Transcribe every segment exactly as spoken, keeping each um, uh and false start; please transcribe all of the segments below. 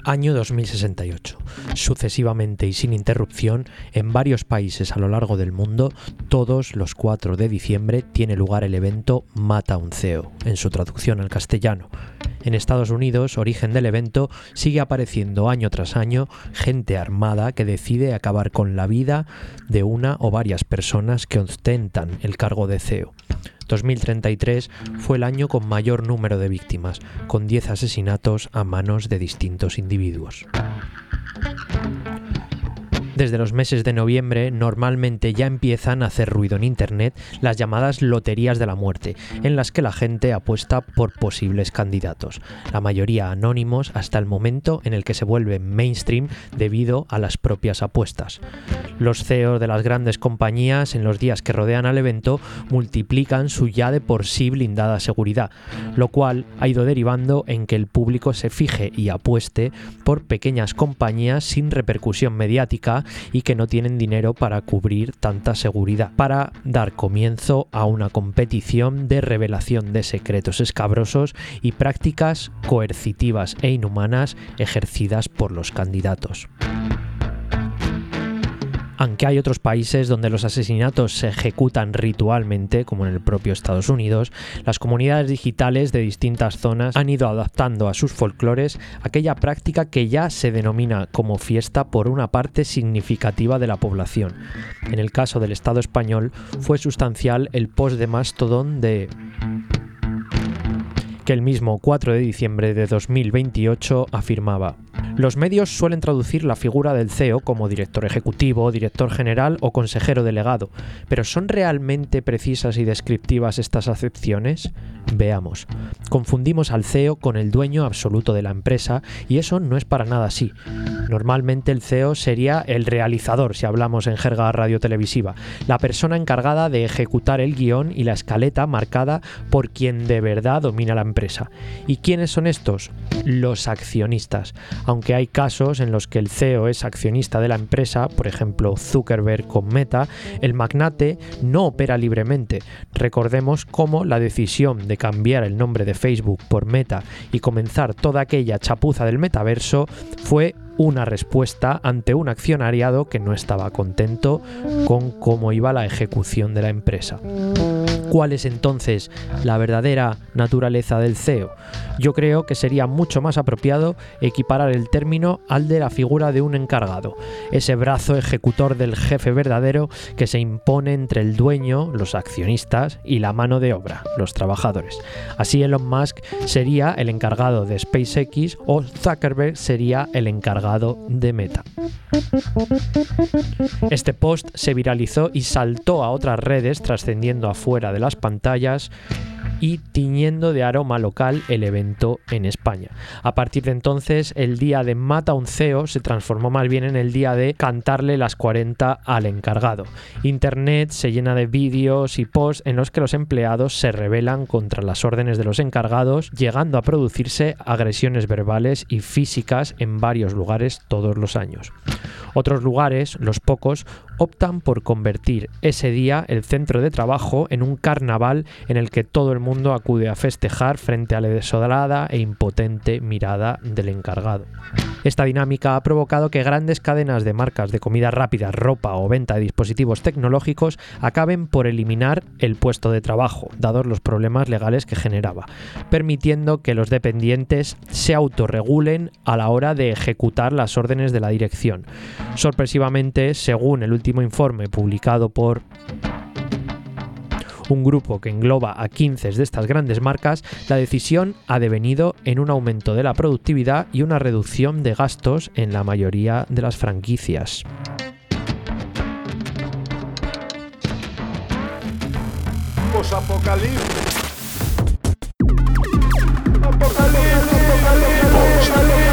Año dos mil sesenta y ocho. Sucesivamente y sin interrupción, en varios países a lo largo del mundo, todos los cuatro de diciembre tiene lugar el evento Mata un C E O, en su traducción al castellano. En Estados Unidos, origen del evento, sigue apareciendo año tras año gente armada que decide acabar con la vida de una o varias personas que ostentan el cargo de C E O. dos mil treinta y tres fue el año con mayor número de víctimas, con diez asesinatos a manos de distintos individuos. Desde los meses de noviembre normalmente ya empiezan a hacer ruido en internet las llamadas loterías de la muerte, en las que la gente apuesta por posibles candidatos, la mayoría anónimos hasta el momento en el que se vuelven mainstream debido a las propias apuestas. Los C E Os de las grandes compañías en los días que rodean al evento multiplican su ya de por sí blindada seguridad, lo cual ha ido derivando en que el público se fije y apueste por pequeñas compañías sin repercusión mediática y que no tienen dinero para cubrir tanta seguridad, para dar comienzo a una competición de revelación de secretos escabrosos y prácticas coercitivas e inhumanas ejercidas por los candidatos. Aunque hay otros países donde los asesinatos se ejecutan ritualmente, como en el propio Estados Unidos, las comunidades digitales de distintas zonas han ido adaptando a sus folclores aquella práctica que ya se denomina como fiesta por una parte significativa de la población. En el caso del Estado español fue sustancial el post de Mastodon de que el mismo cuatro de diciembre de dos mil veintiocho afirmaba: los medios suelen traducir la figura del C E O como director ejecutivo, director general o consejero delegado, pero ¿son realmente precisas y descriptivas estas acepciones? Veamos. Confundimos al C E O con el dueño absoluto de la empresa y eso no es para nada así. Normalmente el C E O sería el realizador, si hablamos en jerga radiotelevisiva, la persona encargada de ejecutar el guión y la escaleta marcada por quien de verdad domina la empresa. ¿Y quiénes son estos? Los accionistas. Aunque hay casos en los que el C E O es accionista de la empresa, por ejemplo Zuckerberg con Meta, el magnate no opera libremente. Recordemos cómo la decisión de cambiar el nombre de Facebook por Meta y comenzar toda aquella chapuza del metaverso fue una respuesta ante un accionariado que no estaba contento con cómo iba la ejecución de la empresa. ¿Cuál es entonces la verdadera naturaleza del C E O? Yo creo que sería mucho más apropiado equiparar el término al de la figura de un encargado, ese brazo ejecutor del jefe verdadero que se impone entre el dueño, los accionistas, y la mano de obra, los trabajadores. Así Elon Musk sería el encargado de SpaceX o Zuckerberg sería el encargado de Meta. Este post se viralizó y saltó a otras redes, trascendiendo afuera de las pantallas y tiñendo de aroma local el evento en España. A partir de entonces, el día de Mata un C E O se transformó más bien en el día de cantarle las cuarenta al encargado. Internet se llena de vídeos y posts en los que los empleados se rebelan contra las órdenes de los encargados, llegando a producirse agresiones verbales y físicas en varios lugares todos los años. Otros lugares, los pocos, optan por convertir ese día el centro de trabajo en un carnaval en el que todo el mundo acude a festejar frente a la desolada e impotente mirada del encargado. Esta dinámica ha provocado que grandes cadenas de marcas de comida rápida, ropa o venta de dispositivos tecnológicos acaben por eliminar el puesto de trabajo, dados los problemas legales que generaba, permitiendo que los dependientes se autorregulen a la hora de ejecutar las órdenes de la dirección. Sorpresivamente, según el último informe publicado por un grupo que engloba a quince de estas grandes marcas, la decisión ha devenido en un aumento de la productividad y una reducción de gastos en la mayoría de las franquicias. Post-apocalipsis. Apocalipsis.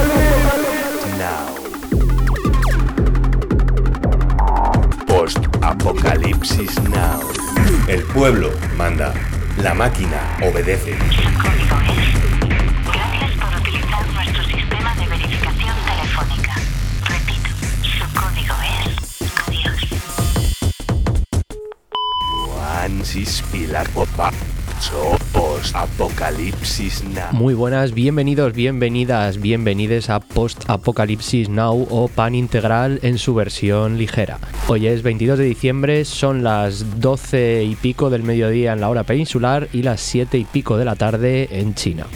Now. Post-apocalipsis now. El pueblo manda, la máquina obedece. Su código es... Gracias por utilizar nuestro sistema de verificación telefónica. Repito, su código es... Adiós. Juan Sispila Popa. So Post Apocalipsis Now. Muy buenas, bienvenidos, bienvenidas, bienvenides a Post Apocalipsis Now o Pan Integral en su versión ligera. Hoy es veintidós de diciembre, son las doce y pico del mediodía en la hora peninsular y las siete y pico de la tarde en China.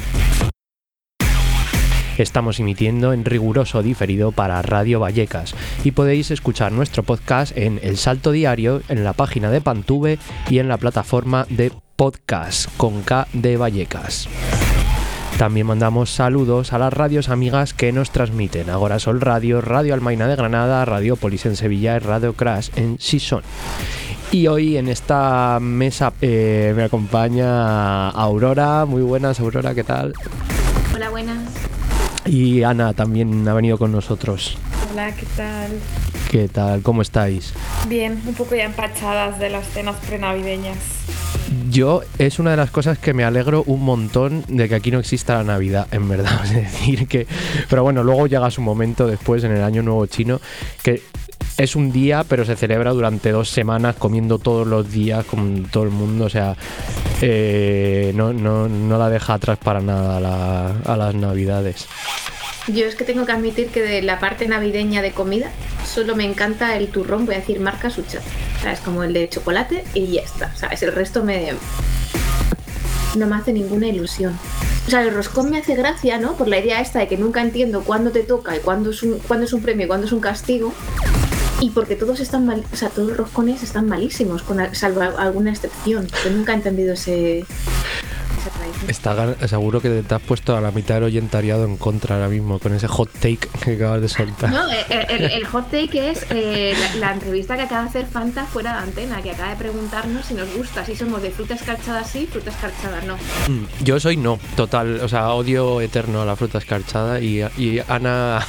Estamos emitiendo en riguroso diferido para Radio Vallecas y podéis escuchar nuestro podcast en El Salto Diario, en la página de Pantube y en la plataforma de podcast con K de Vallecas. También mandamos saludos a las radios amigas que nos transmiten: Agora Sol Radio, Radio Almaina de Granada, Radio Polis en Sevilla y Radio Crash en Sison. Y hoy en esta mesa eh, me acompaña Aurora. Muy buenas, Aurora, ¿qué tal? Hola, buenas. Y Ana también ha venido con nosotros. Hola, ¿qué tal? ¿Qué tal? ¿Cómo estáis? Bien, un poco ya empachadas de las cenas prenavideñas. Yo es una de las cosas que me alegro un montón de que aquí no exista la Navidad, en verdad. Es decir, que... Pero bueno, luego llega su momento después, en el Año Nuevo Chino, que es un día, pero se celebra durante dos semanas, comiendo todos los días con todo el mundo. O sea, eh, no, no, no la deja atrás para nada a, la, a las Navidades. Yo es que tengo que admitir que de la parte navideña de comida solo me encanta el turrón, voy a decir marca Suchat, ¿sabes? Como el de chocolate y ya está, ¿sabes? El resto me... no me hace ninguna ilusión. O sea, el roscón me hace gracia, ¿no? Por la idea esta de que nunca entiendo cuándo te toca y cuándo es un, cuándo es un premio y cuándo es un castigo. Y porque todos están mal, o sea, todos los roscones están malísimos, con, salvo alguna excepción. Yo nunca he entendido ese... Está seguro que te has puesto a la mitad del oyentariado en contra ahora mismo con ese hot take que acabas de soltar. No, el, el, el hot take es eh, la, la entrevista que acaba de hacer Fanta fuera de antena, que acaba de preguntarnos si nos gusta, si somos de fruta escarchada sí, fruta escarchada no. Yo soy no, total, o sea, odio eterno a la fruta escarchada y, y Ana...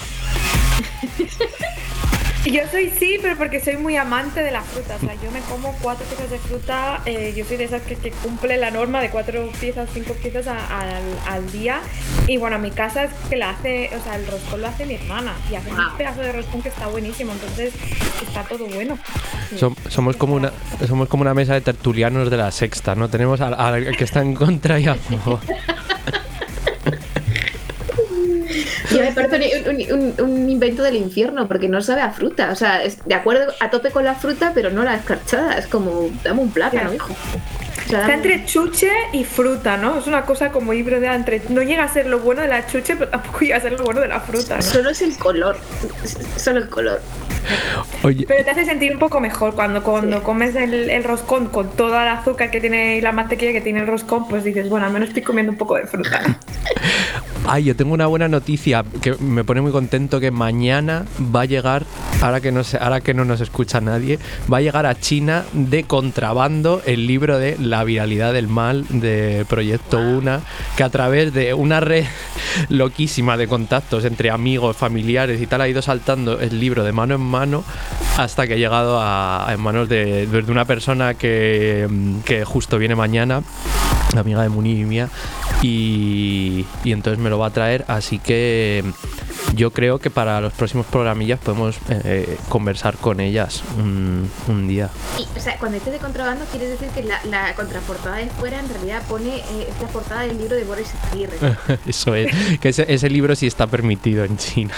Yo soy sí, pero porque soy muy amante de la fruta. O sea, yo me como cuatro piezas de fruta. Eh, yo soy de esas que, que cumple la norma de cuatro piezas, cinco piezas a, a, al, al día. Y bueno, mi casa es que la hace, o sea, el roscón lo hace mi hermana. Y hace un pedazo de roscón que está buenísimo. Entonces, está todo bueno. Sí. Som, somos, como una, somos como una mesa de tertulianos de la Sexta, ¿no? Tenemos al, al que está en contra y a favor. Yo me parece un, un, un invento del infierno porque no sabe a fruta. O sea, es de acuerdo a tope con la fruta, pero no la escarchada. Es como, dame un plátano, hijo. O sea, está entre chuche y fruta, ¿no? Es una cosa como híbrida entre... No llega a ser lo bueno de la chuche, pero tampoco llega a ser lo bueno de la fruta, ¿no? Solo es el color. Solo el color. Oye. Pero te hace sentir un poco mejor cuando, cuando sí. comes el, el roscón con toda el azúcar que tiene y la mantequilla que tiene el roscón, pues dices, bueno, al menos estoy comiendo un poco de fruta. Ay, yo tengo una buena noticia que me pone muy contento, que mañana va a llegar, ahora que no se, ahora que no nos escucha nadie, va a llegar a China de contrabando el libro de La viralidad del mal de Proyecto Una, que a través de una red loquísima de contactos entre amigos, familiares y tal ha ido saltando el libro de mano en mano hasta que ha llegado a, a en manos de, de una persona que, que justo viene mañana, la amiga de Muni y mía, y, y entonces me lo va a traer, así que yo creo que para los próximos programillas podemos eh, conversar con ellas un, un día. Y, o sea, cuando dices de contrabando, quieres decir que la, la contraportada de fuera en realidad pone eh, esta portada del libro de Boris Aguirre. Eso es, que ese, ese libro sí está permitido en China.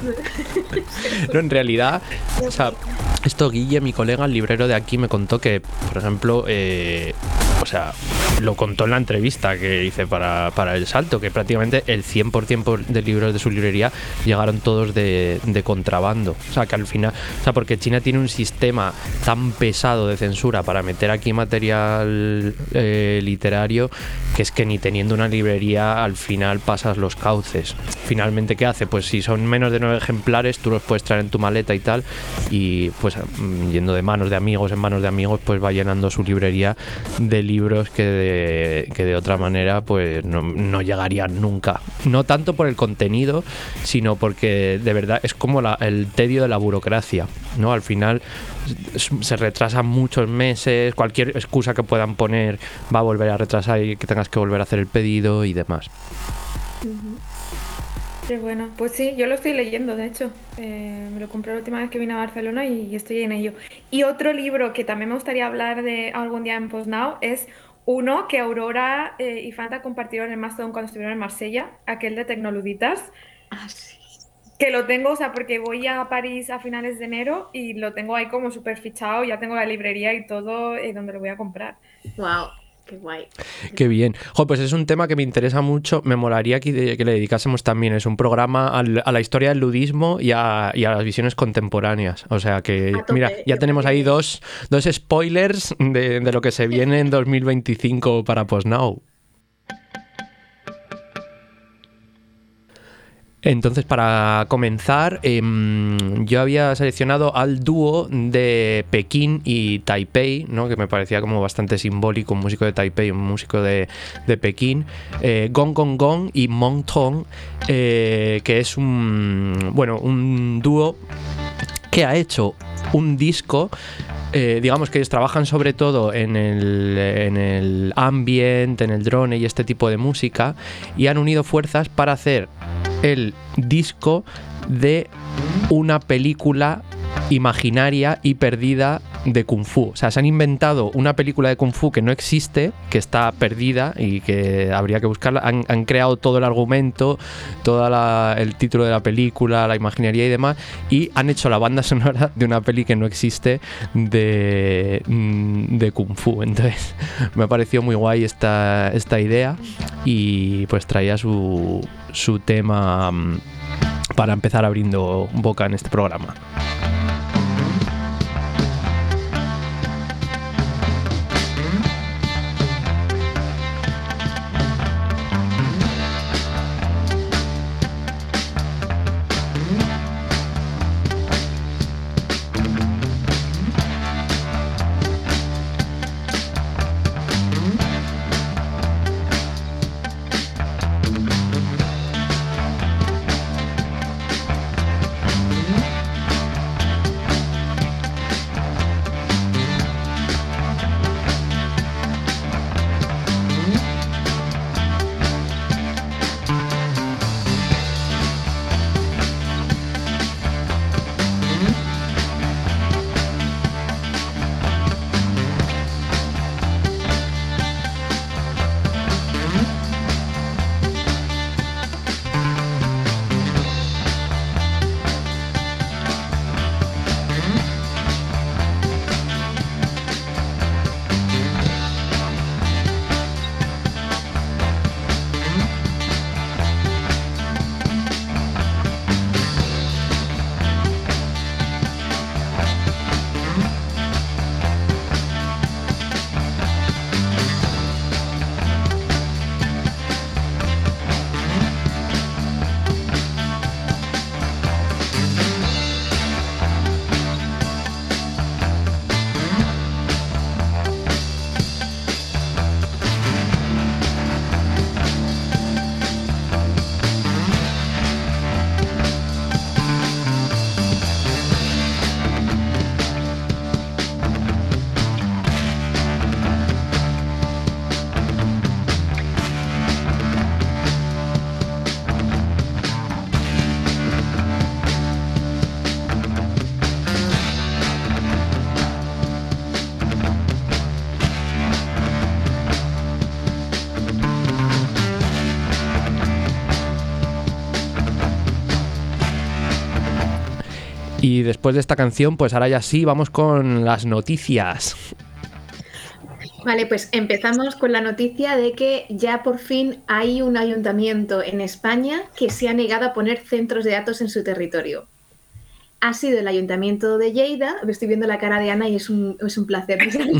No, en realidad, o sea, esto Guille, mi colega, el librero de aquí, me contó que, por ejemplo, eh, o sea, lo contó en la entrevista que hice para, para El Salto, que prácticamente el cien por ciento de libros de su librería llegaron todos de, de contrabando. O sea, que al final, o sea, porque China tiene un sistema tan pesado de censura para meter aquí material eh, literario, que es que ni teniendo una librería al final pasas los cauces. Finalmente, ¿qué hace? Pues si son menos de nueve ejemplares, tú los puedes traer en tu maleta y tal, y pues yendo de manos de amigos en manos de amigos, pues va llenando su librería de libros que de, que de otra manera pues no, no llegarían nunca. No tanto por el contenido, sino porque de verdad es como la, el tedio de la burocracia, ¿no? Al final se retrasan muchos meses, cualquier excusa que puedan poner va a volver a retrasar y que tengas que volver a hacer el pedido y demás. Uh-huh. Qué bueno, pues sí, yo lo estoy leyendo, de hecho. Eh, me lo compré la última vez que vine a Barcelona y estoy en ello. Y otro libro que también me gustaría hablar de algún día en Post Now es Uno que Aurora eh, y Fanta compartieron en Mastodon cuando estuvieron en Marsella, aquel de Tecnoluditas, Ah, sí. que lo tengo, o sea, porque voy a París a finales de enero y lo tengo ahí como súper fichado, ya tengo la librería y todo eh, donde lo voy a comprar. Wow, qué guay. Qué bien. Jo, pues es un tema que me interesa mucho. Me molaría que, que le dedicásemos también. Es un programa al, a la historia del ludismo y a, y a las visiones contemporáneas. O sea que, A tope, mira, ya yo tenemos creo que- ahí dos, dos spoilers de, de lo que se viene en dos mil veinticinco para PostNow. Entonces, para comenzar, eh, yo había seleccionado al dúo de Pekín y Taipei, ¿no? Que me parecía como bastante simbólico, un músico de Taipei, un músico de, de Pekín, eh, Gong Gong Gong y Mong Tong, eh, que es un, bueno, un dúo que ha hecho un disco. Eh, digamos que ellos trabajan sobre todo en el, en el ambient, en el drone y este tipo de música, y han unido fuerzas para hacer el disco de una película imaginaria y perdida de Kung Fu. O sea, se han inventado una película de Kung Fu que no existe, que está perdida y que habría que buscarla. Han, han creado todo el argumento, todo el título de la película, la imaginería y demás, y han hecho la banda sonora de una peli que no existe de, de Kung Fu. Entonces, me ha parecido muy guay esta, esta idea y pues traía su, su tema para empezar abriendo boca en este programa. Y después de esta canción, pues ahora ya sí, vamos con las noticias. Vale, pues empezamos con la noticia de que ya por fin hay un ayuntamiento en España que se ha negado a poner centros de datos en su territorio. Ha sido el ayuntamiento de Lleida. Estoy viendo la cara de Ana y es un, es un placer.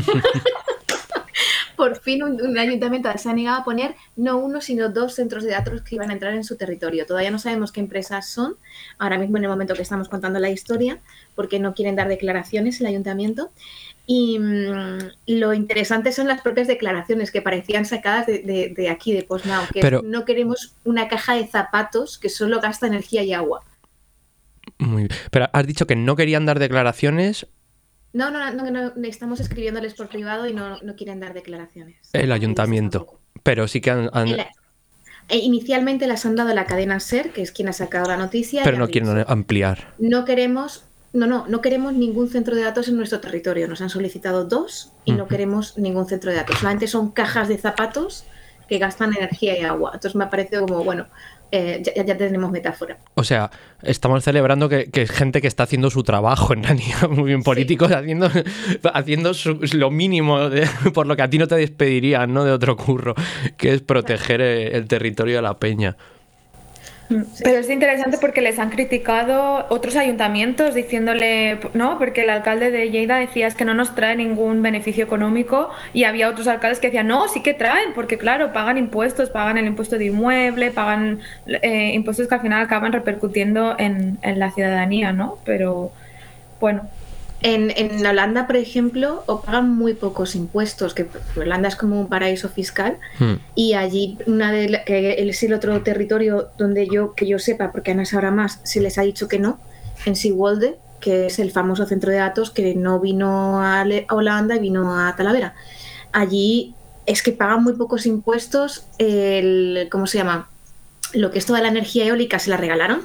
Por fin un, un ayuntamiento se ha negado a poner no uno, sino dos centros de datos que iban a entrar en su territorio. Todavía no sabemos qué empresas son, ahora mismo en el momento que estamos contando la historia, porque no quieren dar declaraciones el ayuntamiento. Y mmm, lo interesante son las propias declaraciones que parecían sacadas de, de, de aquí, de PostNow, que Pero... es, no queremos una caja de zapatos que solo gasta energía y agua. Muy bien. Pero has dicho que no querían dar declaraciones. No, no, no, no, no, estamos escribiéndoles por privado y no, no quieren dar declaraciones. El ayuntamiento. Pero sí que han... han... El, eh, inicialmente las han dado a la cadena SER, que es quien ha sacado la noticia. Pero no quieren dicho, ampliar. No queremos no, no, no queremos ningún centro de datos en nuestro territorio. Nos han solicitado dos y no queremos ningún centro de datos. Solamente son cajas de zapatos que gastan energía y agua. Entonces me ha parecido como, bueno, eh, ya, ya tenemos metáfora. O sea, estamos celebrando que, que es gente que está haciendo su trabajo, en realidad, muy bien, políticos sí. haciendo, haciendo su, lo mínimo de, por lo que a ti no te despedirían, ¿no? De otro curro, que es proteger el, el territorio de la peña. Pero es interesante porque les han criticado otros ayuntamientos diciéndole, no, porque el alcalde de Lleida decía es que no nos trae ningún beneficio económico y había otros alcaldes que decían, no, sí que traen, porque claro, pagan impuestos, pagan el impuesto de inmueble, pagan eh, impuestos que al final acaban repercutiendo en, en la ciudadanía, ¿no? Pero bueno. En, en Holanda, por ejemplo, o pagan muy pocos impuestos, que Holanda es como un paraíso fiscal, hmm. y allí una de la, que es el otro territorio donde yo que yo sepa, porque Ana sabrá más, se les ha dicho que no, en Zeewolde, que es el famoso centro de datos que no vino a Holanda y vino a Talavera. Allí es que pagan muy pocos impuestos, el, ¿cómo se llama? Lo que es toda la energía eólica se la regalaron.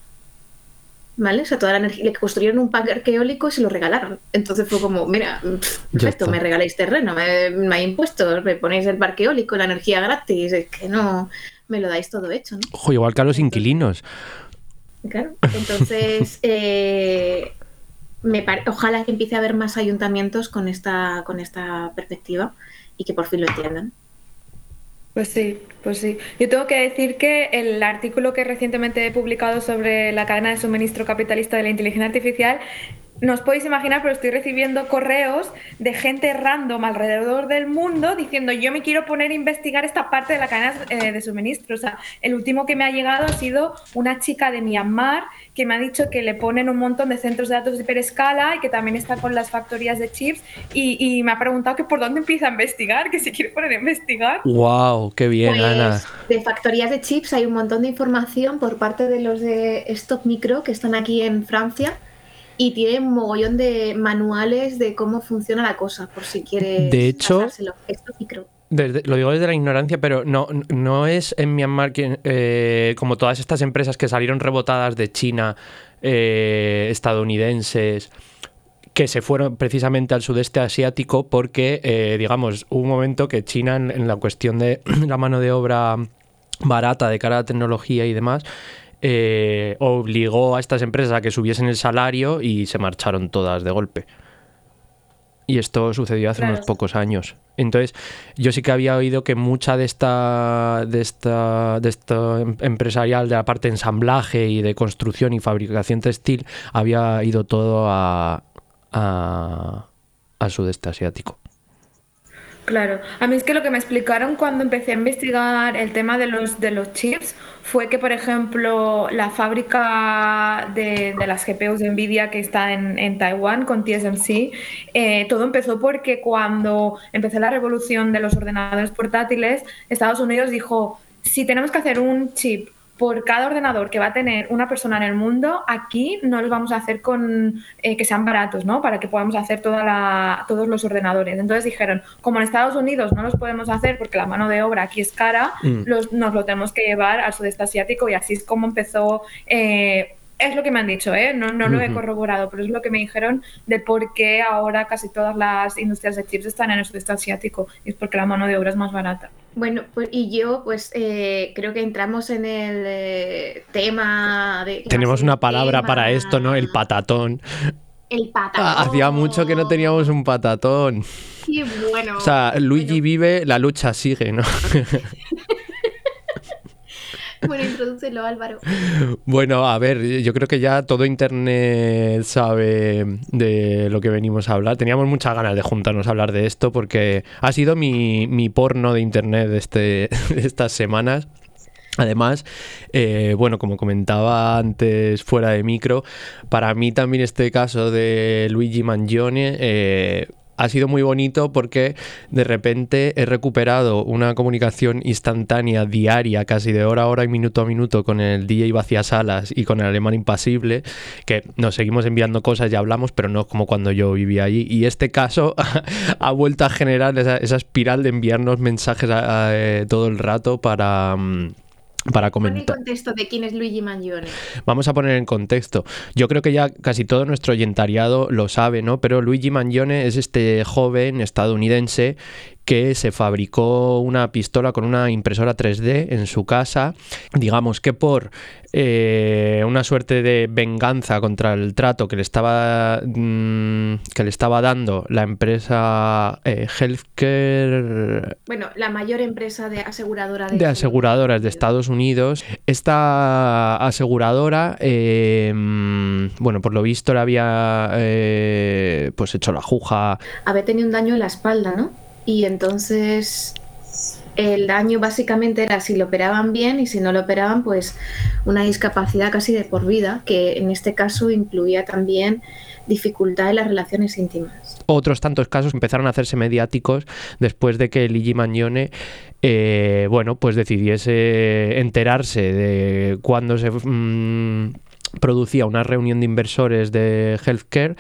¿Vale? O sea, toda la energía, le construyeron un parque eólico y se lo regalaron. Entonces fue como, mira, perfecto, me regaláis terreno, me, no hay impuestos, me ponéis el parque eólico, la energía gratis, es que no, me lo dais todo hecho, ¿no? Ojo, igual que a los entonces, inquilinos. Claro, entonces, eh, me pare, ojalá que empiece a haber más ayuntamientos con esta, con esta perspectiva y que por fin lo entiendan. Pues sí, pues sí. Yo tengo que decir que el artículo que recientemente he publicado sobre la cadena de suministro capitalista de la inteligencia artificial, no os podéis imaginar, pero estoy recibiendo correos de gente random alrededor del mundo diciendo yo me quiero poner a investigar esta parte de la cadena eh, de suministro. O sea, el último que me ha llegado ha sido una chica de Myanmar que me ha dicho que le ponen un montón de centros de datos de hiperescala y que también está con las factorías de chips y, y me ha preguntado que por dónde empieza a investigar, que si quiere poner a investigar. ¡Wow! ¡Qué bien, pues, Ana! De factorías de chips hay un montón de información por parte de los de Stock Micro que están aquí en Francia y tienen un mogollón de manuales de cómo funciona la cosa, por si quieres de hecho, pasárselo. Stock Micro. Desde, lo digo desde la ignorancia, pero no, no es en Myanmar que, eh, como todas estas empresas que salieron rebotadas de China, eh, estadounidenses, que se fueron precisamente al sudeste asiático porque, eh, digamos, hubo un momento que China en, en la cuestión de la mano de obra barata de cara a la tecnología y demás, eh, obligó a estas empresas a que subiesen el salario y se marcharon todas de golpe. Y esto sucedió hace claro. unos pocos años. Entonces, yo sí que había oído que mucha de esta de esta de esta empresarial de la parte de ensamblaje y de construcción y fabricación textil había ido todo a a al sudeste asiático. Claro, a mí es que lo que me explicaron cuando empecé a investigar el tema de los de los chips fue que, por ejemplo, la fábrica de, de las G P Us de Nvidia que está en, en Taiwán con T S M C, eh, todo empezó porque cuando empezó la revolución de los ordenadores portátiles, Estados Unidos dijo, si tenemos que hacer un chip por cada ordenador que va a tener una persona en el mundo, aquí no los vamos a hacer con eh, que sean baratos, ¿no? Para que podamos hacer toda la, todos los ordenadores. Entonces dijeron, como en Estados Unidos no los podemos hacer porque la mano de obra aquí es cara, mm. los, nos lo tenemos que llevar al sudeste asiático y así es como empezó... Eh, es lo que me han dicho, ¿eh? No, no lo he corroborado, pero es lo que me dijeron de por qué ahora casi todas las industrias de chips están en el sudeste asiático. Y es porque la mano de obra es más barata. Bueno, pues y yo pues eh, creo que entramos en el eh, tema de... Tenemos una palabra tema... para esto, ¿no? El patatón. El patatón. Ah, hacía mucho que no teníamos un patatón. Qué bueno. O sea, Luigi bueno. vive, la lucha sigue, ¿no? Bueno, introdúcelo, Álvaro. Bueno, a ver, yo creo que ya todo Internet sabe de lo que venimos a hablar. Teníamos muchas ganas de juntarnos a hablar de esto porque ha sido mi, mi porno de Internet de, este, de estas semanas. Además, eh, bueno, como comentaba antes fuera de micro, para mí también este caso de Luigi Mangione... Eh, ha sido muy bonito porque de repente he recuperado una comunicación instantánea, diaria, casi de hora a hora y minuto a minuto con el D J Vaciasalas y con el Alemán Impasible, que nos seguimos enviando cosas y hablamos, pero no como cuando yo vivía allí. Y este caso ha vuelto a generar esa, esa espiral de enviarnos mensajes a, a, a, todo el rato para... Um, para Pon en comentar. contexto de quién es Luigi Mangione. Vamos a poner en contexto. Yo creo que ya casi todo nuestro oyentariado lo sabe, ¿no? Pero Luigi Mangione es este joven estadounidense que se fabricó una pistola con una impresora tres D en su casa, digamos que por eh, una suerte de venganza contra el trato que le estaba mmm, que le estaba dando la empresa eh, Healthcare, Bueno, la mayor empresa de aseguradora de, de aseguradoras de Estados Unidos. Esta aseguradora, eh, bueno, por lo visto le había eh, pues hecho la juja. Había tenido un daño en la espalda, ¿no? Y entonces el daño básicamente era si lo operaban bien, y si no lo operaban, pues una discapacidad casi de por vida, que en este caso incluía también dificultad en las relaciones íntimas. Otros tantos casos empezaron a hacerse mediáticos después de que Luigi Mangione eh, bueno, pues decidiese enterarse de cuándo se mmm, producía una reunión de inversores de Healthcare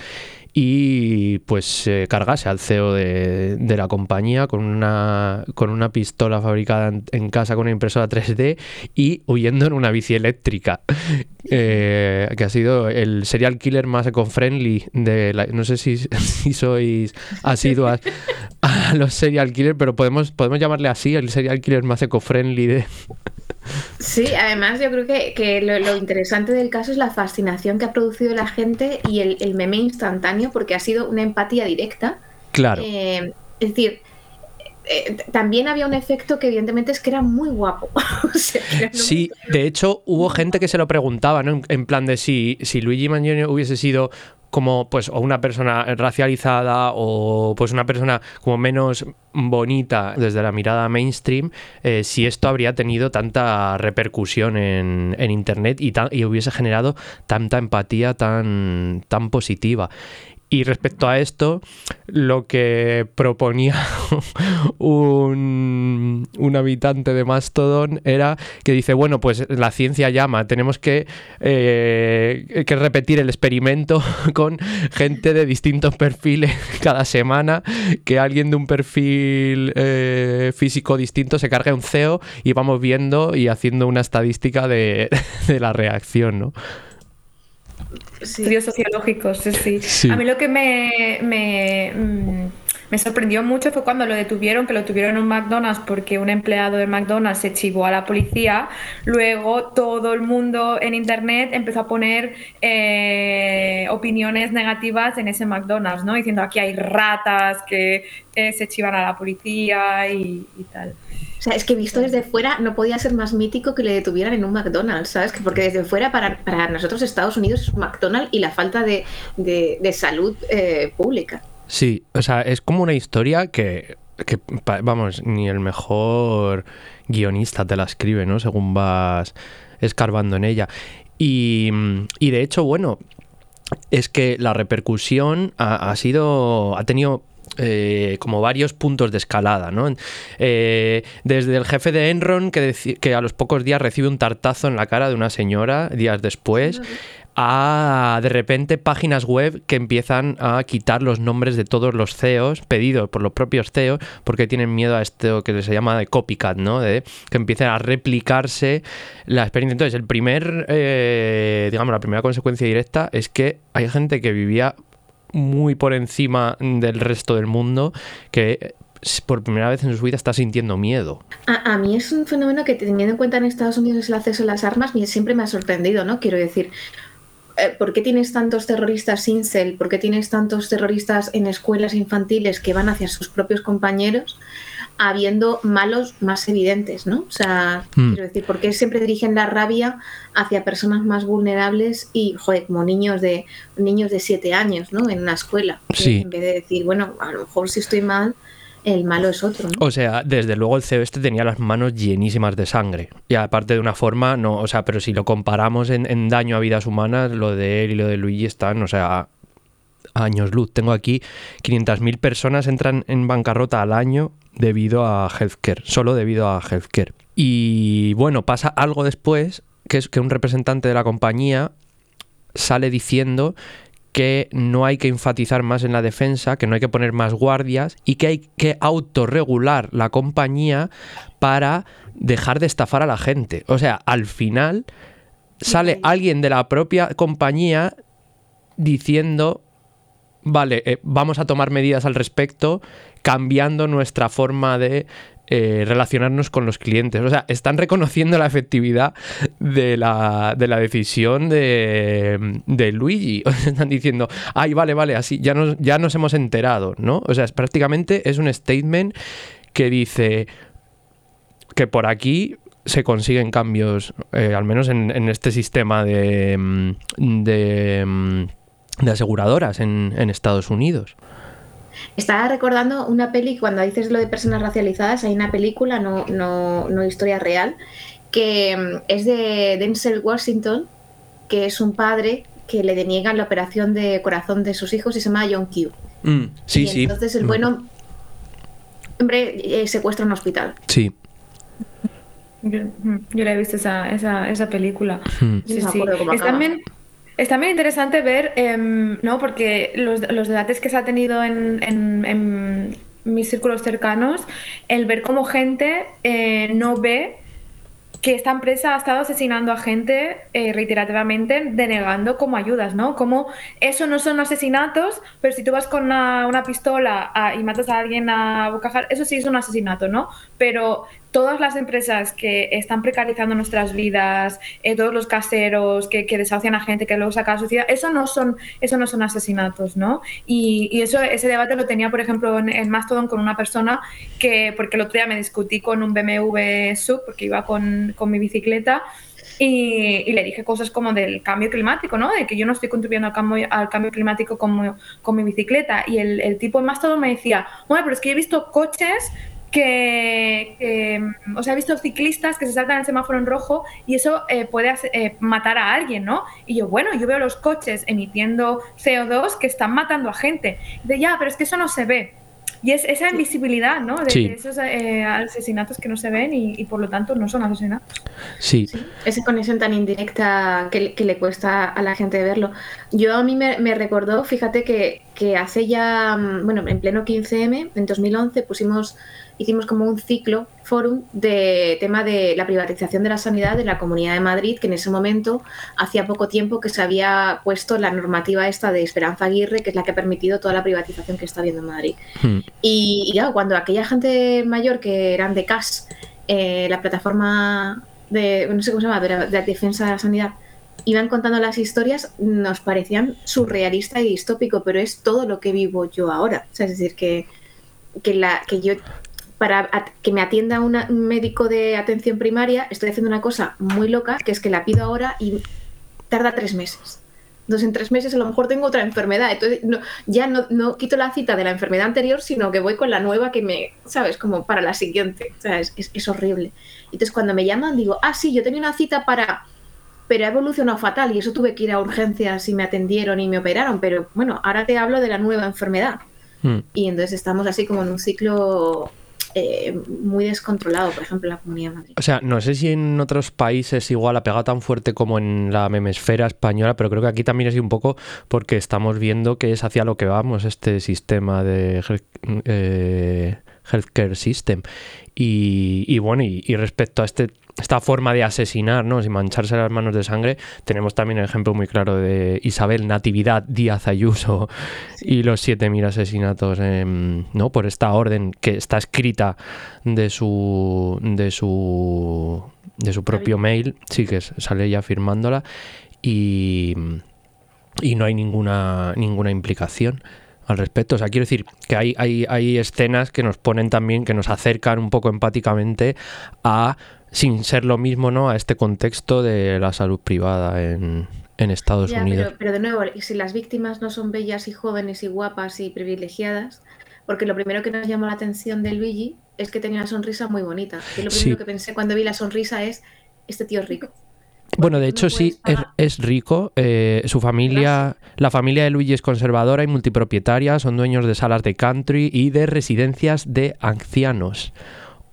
y pues eh, cargase al C E O de, de la compañía con una, con una pistola fabricada en, en casa con una impresora tres D y huyendo en una bici eléctrica, eh, que ha sido el serial killer más eco-friendly de la, no sé si, si sois asiduas a los serial killers, pero podemos, podemos llamarle así, el serial killer más eco-friendly de... Sí, además yo creo que, que lo, lo interesante del caso es la fascinación que ha producido la gente y el, el meme instantáneo, porque ha sido una empatía directa. Claro. Eh, es decir, eh, también había un efecto que evidentemente es que era muy guapo. O sea, que era Sí, muy... de hecho hubo gente que se lo preguntaba, ¿no? En, en plan de si, si Luigi Mangione hubiese sido como pues o una persona racializada o pues una persona como menos bonita desde la mirada mainstream, eh, si esto habría tenido tanta repercusión en, en internet y, tan, y hubiese generado tanta empatía tan, tan positiva. Y respecto a esto, lo que proponía un, un habitante de Mastodon era que dice, bueno, pues la ciencia llama, tenemos que, eh, que repetir el experimento con gente de distintos perfiles cada semana, que alguien de un perfil eh, físico distinto se cargue un C E O y vamos viendo y haciendo una estadística de, de la reacción, ¿no? Sí. Estudios sociológicos, sí, sí. Sí. A mí lo que me, me, me sorprendió mucho fue cuando lo detuvieron, que lo tuvieron en un McDonald's porque un empleado de McDonald's se chivó a la policía. Luego todo el mundo en internet empezó a poner eh, opiniones negativas en ese McDonald's, ¿no? Diciendo aquí hay ratas que eh, se chivan a la policía y, y tal. O sea, es que visto desde fuera no podía ser más mítico que le detuvieran en un McDonald's, ¿sabes? Porque desde fuera para, para nosotros Estados Unidos es un McDonald's y la falta de, de, de salud eh, pública. Sí, o sea, es como una historia que, que, vamos, ni el mejor guionista te la escribe, ¿no? Según vas escarbando en ella. Y, y de hecho, bueno, es que la repercusión ha, ha sido, ha tenido... Eh, como varios puntos de escalada, ¿no? Eh, desde el jefe de Enron que, deci- que a los pocos días recibe un tartazo en la cara de una señora días después, a de repente páginas web que empiezan a quitar los nombres de todos los C E Os pedidos por los propios C E Os porque tienen miedo a esto que se llama de copycat, ¿no? De que empiecen a replicarse la experiencia. Entonces, el primer, eh, digamos, la primera consecuencia directa es que hay gente que vivía muy por encima del resto del mundo que por primera vez en su vida está sintiendo miedo. A, a mí es un fenómeno que, teniendo en cuenta en Estados Unidos el acceso a las armas, siempre me ha sorprendido, ¿no? Quiero decir, ¿por qué tienes tantos terroristas incel? ¿Por qué tienes tantos terroristas en escuelas infantiles que van hacia sus propios compañeros, habiendo malos más evidentes, ¿no? O sea, mm. quiero decir, ¿por qué siempre dirigen la rabia hacia personas más vulnerables y, joder, como niños de niños de siete años, ¿no? En una escuela. Sí. En vez de decir, bueno, a lo mejor si estoy mal, el malo es otro, ¿no? O sea, desde luego el C E O este tenía las manos llenísimas de sangre. Y aparte de una forma, no, o sea, pero si lo comparamos en, en daño a vidas humanas, lo de él y lo de Luigi están, o sea, años luz. Tengo aquí quinientas mil personas entran en bancarrota al año debido a Healthcare, solo debido a Healthcare. Y bueno, pasa algo después, que es que un representante de la compañía sale diciendo que no hay que enfatizar más en la defensa, que no hay que poner más guardias y que hay que autorregular la compañía para dejar de estafar a la gente. O sea, al final sale alguien de la propia compañía diciendo, vale, eh, vamos a tomar medidas al respecto, cambiando nuestra forma de eh, relacionarnos con los clientes. O sea, están reconociendo la efectividad de la, de la decisión de, de Luigi. O sea, están diciendo, ay, vale, vale, así ya nos, ya nos hemos enterado, ¿no? O sea, es, prácticamente es un statement que dice que por aquí se consiguen cambios, eh, al menos en, en este sistema de, de, de aseguradoras en, en Estados Unidos. Estaba recordando una peli, cuando dices lo de personas racializadas, hay una película, no, no, no historia real, que es de Denzel Washington, que es un padre que le deniegan la operación de corazón de sus hijos y se llama John Q. Mm, sí, y sí. Entonces el bueno, hombre, eh, secuestra un hospital. Sí. Yo, yo la he visto esa, esa, esa película. Mm. Sí, No me sí. acuerdo cómo Es acaba. también, es también interesante ver, eh, ¿no? Porque los, los debates que se ha tenido en, en, en mis círculos cercanos, el ver cómo gente eh, no ve que esta empresa ha estado asesinando a gente eh, reiterativamente, denegando como ayudas, ¿no? Como eso no son asesinatos, pero si tú vas con una, una pistola a, y matas a alguien a bocajarro, eso sí es un asesinato, ¿no? Pero todas las empresas que están precarizando nuestras vidas, eh, todos los caseros que, que desahucian a gente, que luego sacan a suicida, eso no son, eso no son asesinatos, ¿no? Y, y eso, ese debate lo tenía, por ejemplo, en, en Mastodon con una persona que, porque el otro día me discutí con un B M W S U V, porque iba con, con mi bicicleta, y, y le dije cosas como del cambio climático, ¿no? De que yo no estoy contribuyendo al cambio, al cambio climático con, con mi bicicleta. Y el, el tipo en Mastodon me decía, bueno, pero es que he visto coches Que, que, o sea, he visto ciclistas que se saltan el semáforo en rojo y eso eh, puede hacer, eh, matar a alguien, ¿no? Y yo, bueno, yo veo los coches emitiendo C O dos que están matando a gente. De ya, pero es que eso no se ve. Y es esa invisibilidad, ¿no? De, Sí. de esos eh, asesinatos que no se ven y, y por lo tanto no son asesinatos. Sí. Sí, esa conexión tan indirecta que, que le cuesta a la gente verlo. Yo a mí me, me recordó, fíjate que, que hace ya, bueno, en pleno quince eme, en dos mil once, pusimos, hicimos como un ciclo, fórum, de tema de la privatización de la sanidad de la Comunidad de Madrid, que en ese momento, hacía poco tiempo que se había puesto la normativa esta de Esperanza Aguirre, que es la que ha permitido toda la privatización que está habiendo en Madrid. Mm. Y, y claro, cuando aquella gente mayor que eran de C A S, eh, la plataforma de, no sé cómo se llama, de la, de la defensa de la sanidad, iban contando las historias, nos parecían surrealista y distópico, pero es todo lo que vivo yo ahora. O sea, es decir, que, que, la, que yo, para at- que me atienda una, un médico de atención primaria, estoy haciendo una cosa muy loca, que es que la pido ahora y tarda tres meses. Entonces, en tres meses a lo mejor tengo otra enfermedad. Entonces, no, ya no, no quito la cita de la enfermedad anterior, sino que voy con la nueva que me, ¿sabes? Como para la siguiente. O sea, es, es, es horrible. Entonces, cuando me llaman, digo, ah, sí, yo tenía una cita para... Pero ha evolucionado fatal y eso tuve que ir a urgencias y me atendieron y me operaron. Pero bueno, ahora te hablo de la nueva enfermedad. Mm. Y entonces estamos así como en un ciclo eh, muy descontrolado, por ejemplo, en la Comunidad de Madrid. O sea, no sé si en otros países igual ha pegado tan fuerte como en la memesfera española, pero creo que aquí también es un poco porque estamos viendo que es hacia lo que vamos este sistema de health, eh, healthcare system. Y, y bueno, y, y respecto a este esta forma de asesinar, ¿no? Sin mancharse las manos de sangre, tenemos también el ejemplo muy claro de Isabel Natividad Díaz Ayuso y los siete mil asesinatos, eh, ¿no? Por esta orden que está escrita de su de su de su propio mail, sí, que sale ya firmándola y, y no hay ninguna ninguna implicación al respecto. O sea, quiero decir que hay, hay, hay escenas que nos ponen también, que nos acercan un poco empáticamente a, sin ser lo mismo, ¿no?, a este contexto de la salud privada en, en Estados Ya, Unidos. pero, pero de nuevo, y si las víctimas no son bellas y jóvenes y guapas y privilegiadas, porque lo primero que nos llamó la atención de Luigi es que tenía una sonrisa muy bonita. Yo lo primero Sí. que pensé cuando vi la sonrisa es, este tío es rico. Bueno, de Porque tú hecho no sí, puedes es, pagar. es rico. Eh, su familia, la familia de Luigi es conservadora y multipropietaria, son dueños de salas de country y de residencias de ancianos.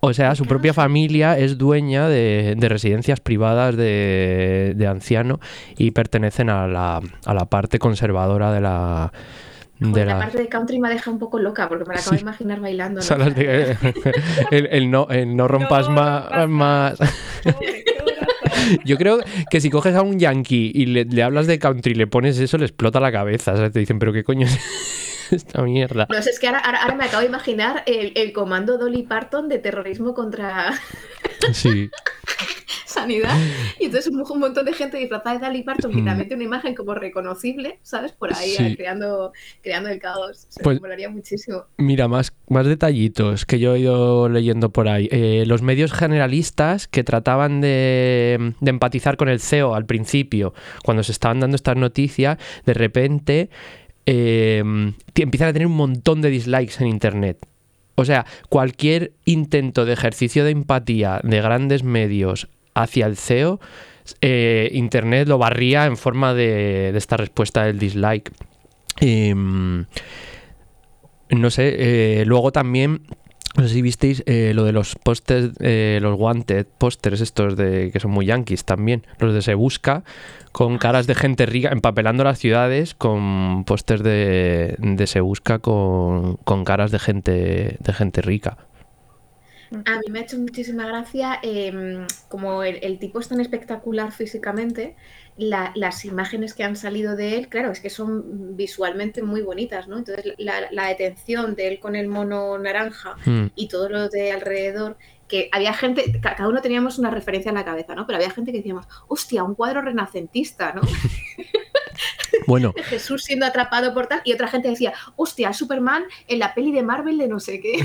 O sea, su propia familia es dueña de, de residencias privadas de, de anciano y pertenecen a la, a la parte conservadora de la... Joder, de la la... parte de country me deja un poco loca porque me la acabo Sí. de imaginar bailando. ¿no? O sea, las de- el, el no, el no rompas No más... rompas más... Pobre corazón. Yo creo que si coges a un yankee y le, le hablas de country y le pones eso, le explota la cabeza. O sea, te dicen, pero qué coño es esta mierda. No sé, es que ahora, ahora, ahora me acabo de imaginar el, el comando Dolly Parton de terrorismo contra Sí. sanidad. Y entonces un, un montón de gente disfrazada de Dolly Parton que Mm. también tiene una imagen como reconocible, ¿sabes? Por ahí Sí. eh, creando, creando el caos. Se Pues- me molaría muchísimo. Mira, más, más detallitos que yo he ido leyendo por ahí. Eh, los medios generalistas que trataban de, de empatizar con el C E O al principio, cuando se estaban dando estas noticias, de repente eh, t- empiezan a tener un montón de dislikes en Internet. O sea, cualquier intento de ejercicio de empatía de grandes medios hacia el C E O, eh, Internet lo barría en forma de, de esta respuesta del dislike. Em, no sé, eh, luego también, no sé si visteis eh, lo de los pósters, eh, los wanted pósters estos de que son muy yankees también, los de Se Busca, con caras de gente rica, empapelando las ciudades con pósters de, de Se Busca con, con caras de gente, de gente rica. A mí me ha hecho muchísima gracia, eh, como el, el tipo es tan espectacular físicamente, la- las imágenes que han salido de él, claro, es que son visualmente muy bonitas, ¿no? Entonces la, la detención de él con el mono naranja Mm. y todo lo de alrededor, que había gente, ca- cada uno teníamos una referencia en la cabeza, ¿no? Pero había gente que decíamos, hostia, un cuadro renacentista, ¿no? Bueno, De Jesús siendo atrapado por tal, y otra gente decía, hostia, Superman en la peli de Marvel de no sé qué.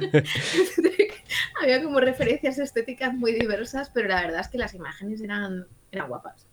Había como referencias estéticas muy diversas, pero la verdad es que las imágenes eran, eran guapas.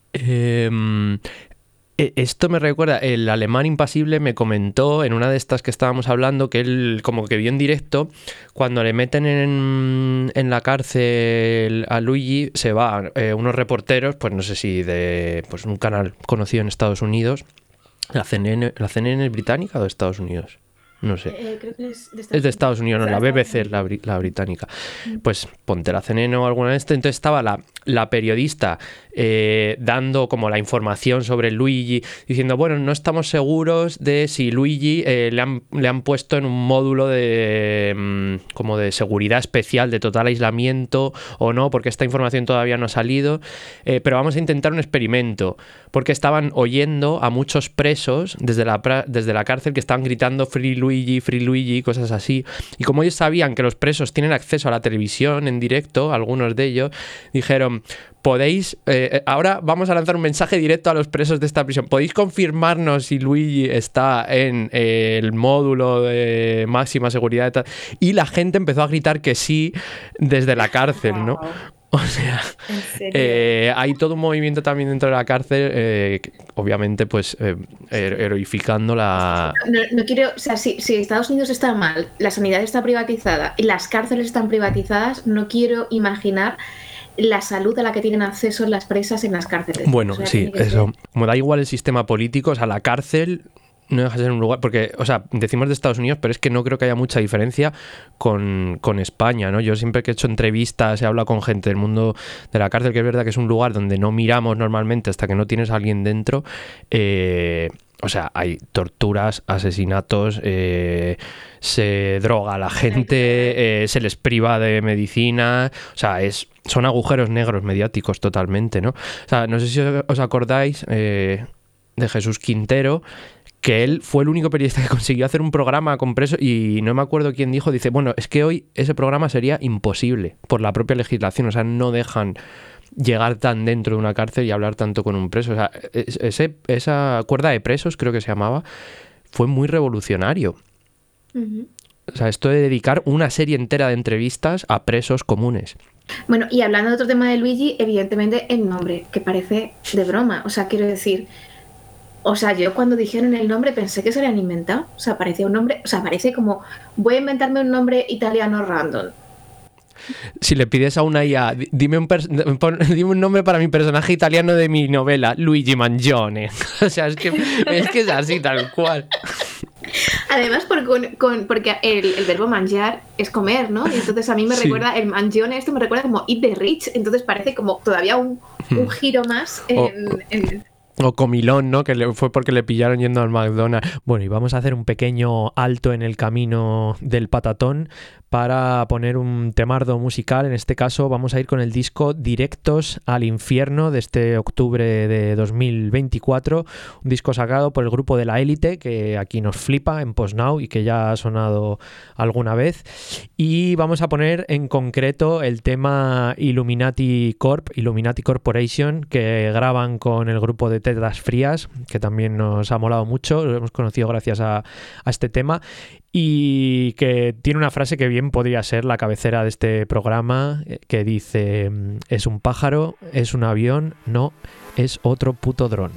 Em, e- esto me recuerda, el alemán impasible me comentó en una de estas que estábamos hablando que él como que vio en directo cuando le meten en, en la cárcel a Luigi, se van eh, unos reporteros, pues no sé si de pues un canal conocido en Estados Unidos, la C N N, ¿la C N N es británica o de Estados Unidos? No sé. Eh, creo que es de Es de Estados Unidos, no, la B B C, la, bri- la británica. Pues ponte la C N N o alguna de estas. Entonces estaba la, la periodista eh, dando como la información sobre Luigi, diciendo, bueno, no estamos seguros de si Luigi eh, le, han, le han puesto en un módulo de mm, como de seguridad especial, de total aislamiento o no, porque esta información todavía no ha salido. Eh, pero vamos a intentar un experimento, porque estaban oyendo a muchos presos desde la, pra- desde la cárcel que estaban gritando Free Luigi, Free Luigi, cosas así. Y como ellos sabían que los presos tienen acceso a la televisión en directo, algunos de ellos, dijeron, podéis, eh, ahora vamos a lanzar un mensaje directo a los presos de esta prisión. ¿Podéis confirmarnos si Luigi está en eh, el módulo de máxima seguridad? Y tal? Y la gente empezó a gritar que sí desde la cárcel, ¿no? Wow. O sea, ¿En serio? eh, hay todo un movimiento también dentro de la cárcel, eh, que, obviamente, pues eh, her- heroificando la... No, no quiero, o sea, si, si Estados Unidos está mal, la sanidad está privatizada y las cárceles están privatizadas, no quiero imaginar la salud a la que tienen acceso las presas en las cárceles. Bueno, O sea, sí, tiene que eso. ser- Como da igual el sistema político, o sea, la cárcel no deja de ser un lugar, porque, o sea, decimos de Estados Unidos, pero es que no creo que haya mucha diferencia con, con España, ¿no? Yo siempre que he hecho entrevistas, he hablado con gente del mundo de la cárcel, que es verdad que es un lugar donde no miramos normalmente hasta que no tienes a alguien dentro, eh, o sea, hay torturas, asesinatos, eh, se droga a la gente, eh, se les priva de medicina, o sea, es, son agujeros negros mediáticos totalmente, ¿no? O sea, no sé si os acordáis eh, de Jesús Quintero, que él fue el único periodista que consiguió hacer un programa con presos y no me acuerdo quién dijo, dice, bueno, es que hoy ese programa sería imposible por la propia legislación, o sea, no dejan llegar tan dentro de una cárcel y hablar tanto con un preso. O sea, ese, esa cuerda de presos, creo que se llamaba, fue muy revolucionario. Ujú. O sea, esto de dedicar una serie entera de entrevistas a presos comunes. Bueno, y hablando de otro tema de Luigi, evidentemente el nombre, que parece de broma. O sea, quiero decir, o sea, yo cuando dijeron el nombre pensé que se lo habían inventado. O sea, parecía un nombre, o sea, parece como, voy a inventarme un nombre italiano random. Si le pides a una I A, di- dime un, pers- pon- dime un nombre para mi personaje italiano de mi novela, Luigi Mangione. O sea, es que, es que es así, tal cual. Además, por, con, con, porque el, el verbo manjar es comer, ¿no? Y entonces a mí me sí. recuerda, el mangione, esto me recuerda como eat the rich, entonces parece como todavía un, un giro más en... Oh. en O comilón, ¿no? Que le, fue porque le pillaron yendo al McDonald's. Bueno, y vamos a hacer un pequeño alto en el camino del patatón para poner un temardo musical. En este caso vamos a ir con el disco Directos al Infierno de este octubre de dos mil veinticuatro. Un disco sacado por el grupo de La Élite, que aquí nos flipa en Post Now y que ya ha sonado alguna vez. Y vamos a poner en concreto el tema Illuminati Corp, Illuminati Corporation, que graban con el grupo de Tetas Frías, que también nos ha molado mucho. Lo hemos conocido gracias a, a este tema. Y que tiene una frase que bien podría ser la cabecera de este programa, que dice: es un pájaro, es un avión, no, es otro puto dron.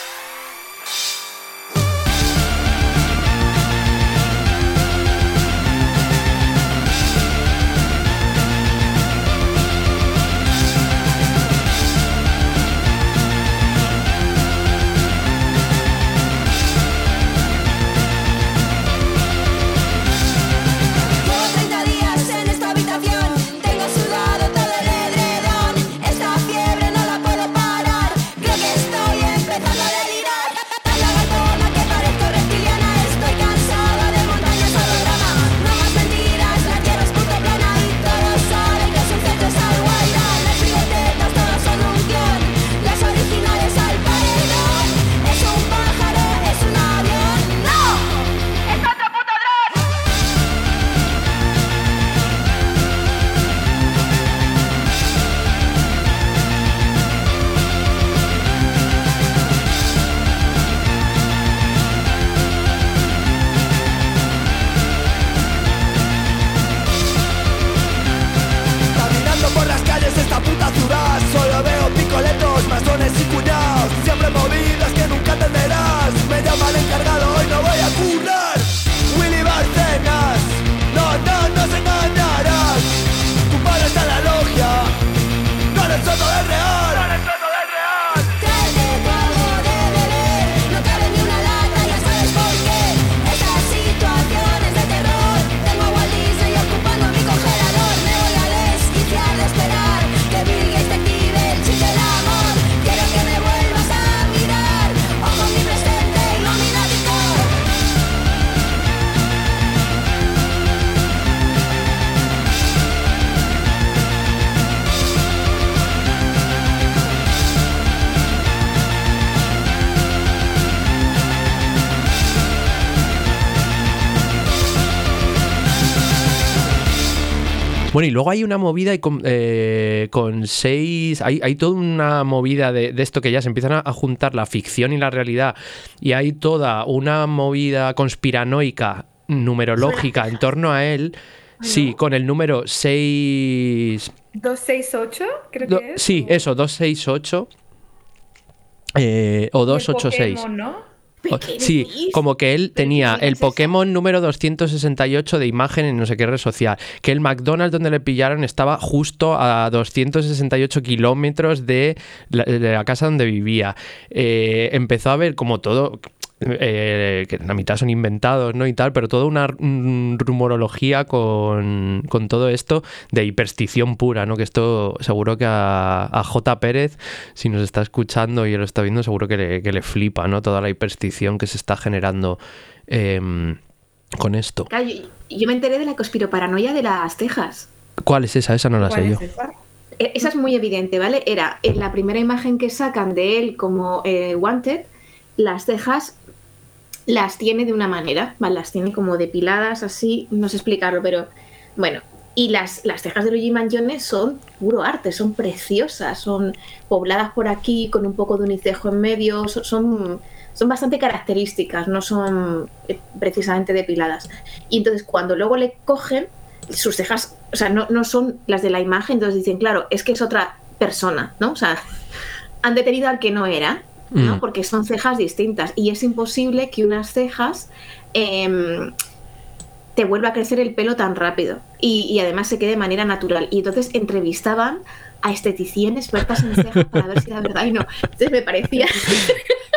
Bueno, y luego hay una movida y con, eh, con seis... Hay, hay toda una movida de, de esto que ya se empiezan a, a juntar la ficción y la realidad, y hay toda una movida conspiranoica, numerológica en torno a él. Sí, con el número seis... ¿doscientos sesenta y ocho? Creo Do, que es. Sí, o... eso, doscientos sesenta y ocho eh, o doscientos ochenta y seis. Pokémon, ¿no? Sí, como que él tenía el Pokémon número doscientos sesenta y ocho de imagen en no sé qué red social, que el McDonald's donde le pillaron estaba justo a doscientos sesenta y ocho kilómetros de la, de la casa donde vivía. Eh, empezó a ver como todo... Eh, que la mitad son inventados, ¿no? Y tal, pero toda una mm, rumorología con, con todo esto de hiperstición pura, ¿no? Que esto seguro que a, a J. Pérez, si nos está escuchando y lo está viendo, seguro que le, que le flipa, ¿no? Toda la hiperstición que se está generando eh, con esto. Claro, yo, yo me enteré de la conspiroparanoia de las cejas. ¿Cuál es esa? Esa no la sé yo. Esa? Esa es muy evidente, ¿vale? Era en la primera imagen que sacan de él como eh, Wanted, las cejas las tiene de una manera, ¿vale? Las tiene como depiladas así, no sé explicarlo, pero bueno. Y las, las cejas de Luigi Mangione son puro arte, son preciosas, son pobladas por aquí con un poco de unicejo en medio, son, son, son bastante características, no son precisamente depiladas. Y entonces cuando luego le cogen, sus cejas, o sea, no, no son las de la imagen, entonces dicen, claro, es que es otra persona, ¿no? O sea, han detenido al que no era, ¿no? Mm. Porque son cejas distintas y es imposible que unas cejas eh, te vuelva a crecer el pelo tan rápido y, y además se quede de manera natural. Y entonces entrevistaban a esteticien expertas en cejas para ver si era verdad y no. Entonces me parecía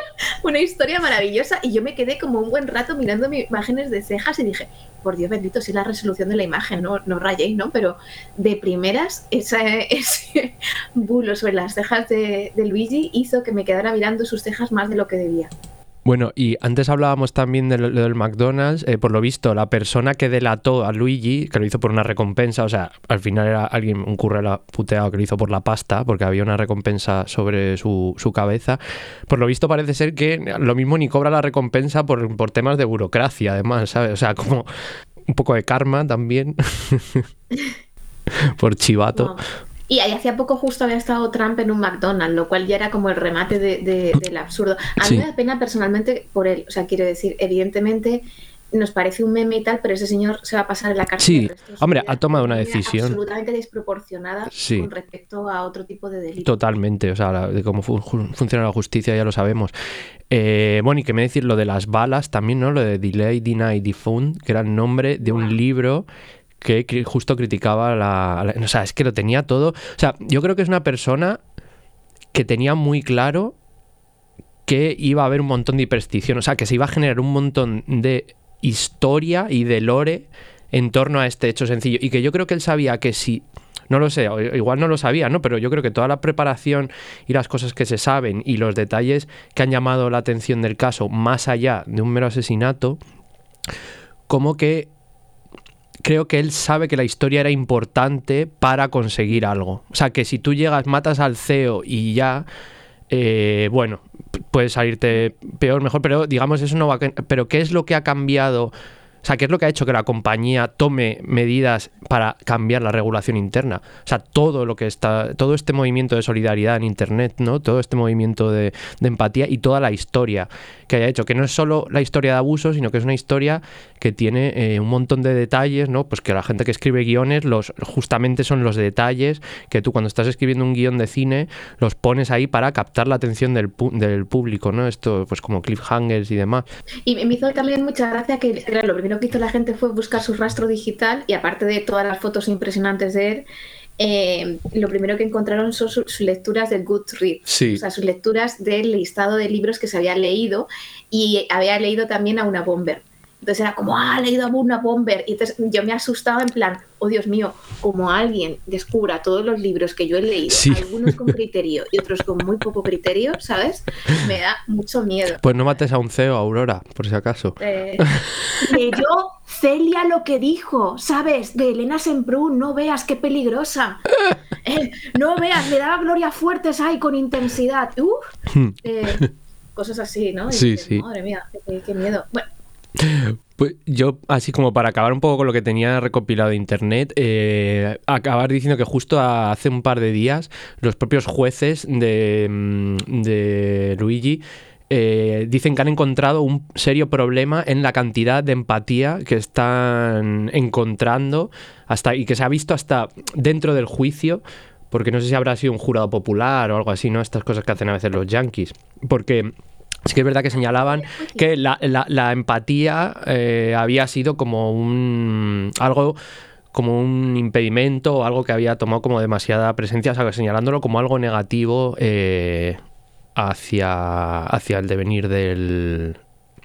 una historia maravillosa y yo me quedé como un buen rato mirando mis imágenes de cejas y dije, por Dios bendito, si es la resolución de la imagen, no, no rayéis, ¿no? Pero de primeras, esa, ese bulo sobre las cejas de, de Luigi hizo que me quedara mirando sus cejas más de lo que debía. Bueno, y antes hablábamos también de lo del McDonald's. Eh, por lo visto, la persona que delató a Luigi, que lo hizo por una recompensa, o sea, al final era alguien, un currela puteado que lo hizo por la pasta, porque había una recompensa sobre su, su cabeza. Por lo visto parece ser que lo mismo ni cobra la recompensa por, por temas de burocracia, además, ¿sabes? O sea, como un poco de karma también. Por chivato. No. Y ahí hacía poco justo había estado Trump en un McDonald's, lo cual ya era como el remate de, de, del absurdo. A mí Sí. me da pena personalmente por él. O sea, quiero decir, evidentemente nos parece un meme y tal, pero ese señor se va a pasar en la cárcel. Sí, el resto de su hombre, vida ha tomado de una manera decisión. absolutamente desproporcionada Sí. con respecto a otro tipo de delito. Totalmente, o sea, la- de cómo fu- ju- funciona la justicia ya lo sabemos. Eh, bueno, y que me decir lo de las balas también, ¿no? Lo de Delay, Deny, Defund, que era el nombre de un Wow. libro que cri- justo criticaba la, la- O sea, es que lo tenía todo... O sea, yo creo que es una persona que tenía muy claro que iba a haber un montón de hiperstición, o sea, que se iba a generar un montón de historia y de lore en torno a este hecho sencillo. Y que yo creo que él sabía que si... No lo sé, o igual no lo sabía, ¿no? Pero yo creo que toda la preparación y las cosas que se saben y los detalles que han llamado la atención del caso, más allá de un mero asesinato, como que creo que él sabe que la historia era importante para conseguir algo. O sea, que si tú llegas, matas al C E O y ya, eh, bueno, p- puede salirte peor, mejor, pero digamos, eso no va a... Pero ¿qué es lo que ha cambiado? O sea, ¿qué es lo que ha hecho que la compañía tome medidas para cambiar la regulación interna? O sea, todo lo que está, todo este movimiento de solidaridad en Internet, ¿no? Todo este movimiento de, de empatía y toda la historia que haya hecho, que no es solo la historia de abuso, sino que es una historia que tiene eh, un montón de detalles, ¿no? Pues que la gente que escribe guiones, los justamente son los detalles que tú cuando estás escribiendo un guión de cine los pones ahí para captar la atención del, pu- del público, ¿no? Esto, pues como cliffhangers y demás. Y me hizo también mucha gracia que claro, lo primero que hizo la gente fue buscar su rastro digital y aparte de todas las fotos impresionantes de él, eh, lo primero que encontraron son sus, sus lecturas del Goodreads, Sí. o sea, sus lecturas del listado de libros que se había leído y había leído también a una Bomber. Entonces era como, ah, he leído a una Bomber. Y entonces yo me asustaba en plan, oh Dios mío, como alguien descubra todos los libros que yo he leído, Sí. algunos con criterio y otros con muy poco criterio, ¿sabes? Me da mucho miedo. Pues no mates a un C E O, Aurora, por si acaso. Eh, leyó Celia lo que dijo, ¿sabes? De Elena Semprún, no veas qué peligrosa. Eh, no veas, le daba Gloria Fuertes ahí con intensidad. Uf, eh, cosas así, ¿no? Y Sí, dices, sí. madre mía, qué, qué miedo. Bueno, Pues yo, así como para acabar un poco con lo que tenía recopilado de internet, eh, acabar diciendo que justo a- hace un par de días los propios jueces de, mm, de Luigi eh, dicen que han encontrado un serio problema en la cantidad de empatía que están encontrando hasta y que se ha visto hasta dentro del juicio, porque no sé si habrá sido un jurado popular o algo así, ¿no? Estas cosas que hacen a veces los yankees. Porque sí que es verdad que señalaban que la, la- la empatía eh, había sido como un algo como un impedimento o algo que había tomado como demasiada presencia, o sea, señalándolo como algo negativo eh, hacia, hacia el devenir del,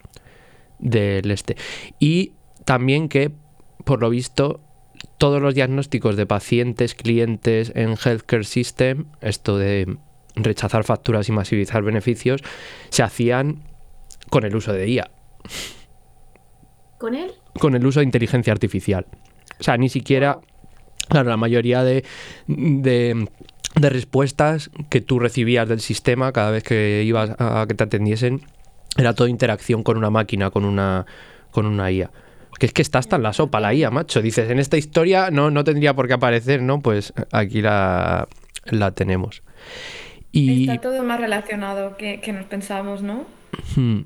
del este. Y también que, por lo visto, todos los diagnósticos de pacientes, clientes en Healthcare System, esto de rechazar facturas y masivizar beneficios, se hacían con el uso de I A, ¿con él? con el uso de inteligencia artificial. O sea, ni siquiera, claro, la mayoría de, de, de respuestas que tú recibías del sistema cada vez que ibas a que te atendiesen, era toda interacción con una máquina, con una, con una I A. Que es que está hasta en la sopa la I A, macho. Dices, en esta historia no, no tendría por qué aparecer, ¿no? Pues aquí la, la tenemos. Y Está todo más relacionado que, que nos pensábamos, ¿no? Hmm.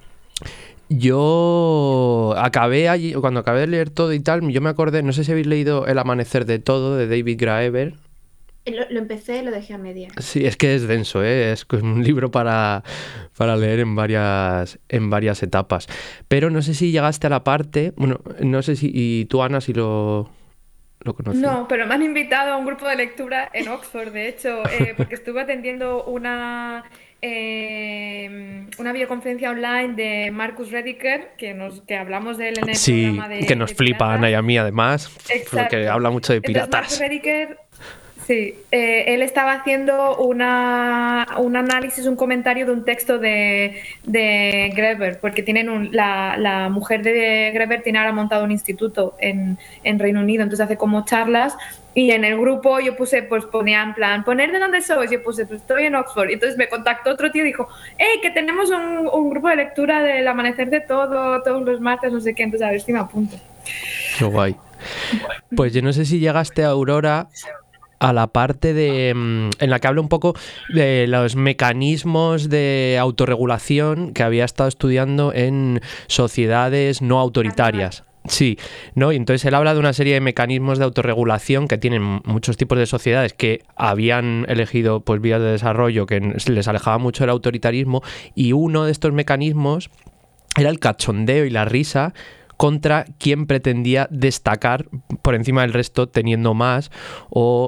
Yo acabé allí, cuando acabé de leer todo y tal, yo me acordé, no sé si habéis leído El amanecer de todo de David Graeber. Lo, lo empecé y lo dejé a media. Sí, es que es denso, ¿eh? Es un libro para, para leer en varias, en varias etapas. Pero no sé si llegaste a la parte, bueno, no sé si, y tú, Ana, si lo, lo conoces. No, pero me han invitado a un grupo de lectura en Oxford, de hecho, eh, porque estuve atendiendo una eh, una videoconferencia online de Marcus Rediker, que nos que hablamos de él en el Sí, programa de que nos de flipa a piratas. Ana y a mí además, Exacto. porque habla mucho de Entonces, Marcus piratas. Rediker, sí, eh, él estaba haciendo una, un análisis, un comentario de un texto de, de Greber, porque tienen un, la, la mujer de Greber tiene ahora montado un instituto en, en Reino Unido, entonces hace como charlas. Y en el grupo yo puse, pues ponía en plan, poner de dónde sois. Yo puse, pues estoy en Oxford. Y entonces me contactó otro tío y dijo, hey, que tenemos un, un grupo de lectura del amanecer de todo, todos los martes, no sé qué. Entonces a ver si me apunto. Qué guay. Pues yo no sé si llegaste, Aurora, a la parte de en la que habla un poco de los mecanismos de autorregulación que había estado estudiando en sociedades no autoritarias. Sí, ¿no? Y entonces él habla de una serie de mecanismos de autorregulación que tienen muchos tipos de sociedades que habían elegido pues vías de desarrollo que les alejaba mucho del autoritarismo, y uno de estos mecanismos era el cachondeo y la risa contra quien pretendía destacar por encima del resto teniendo más o,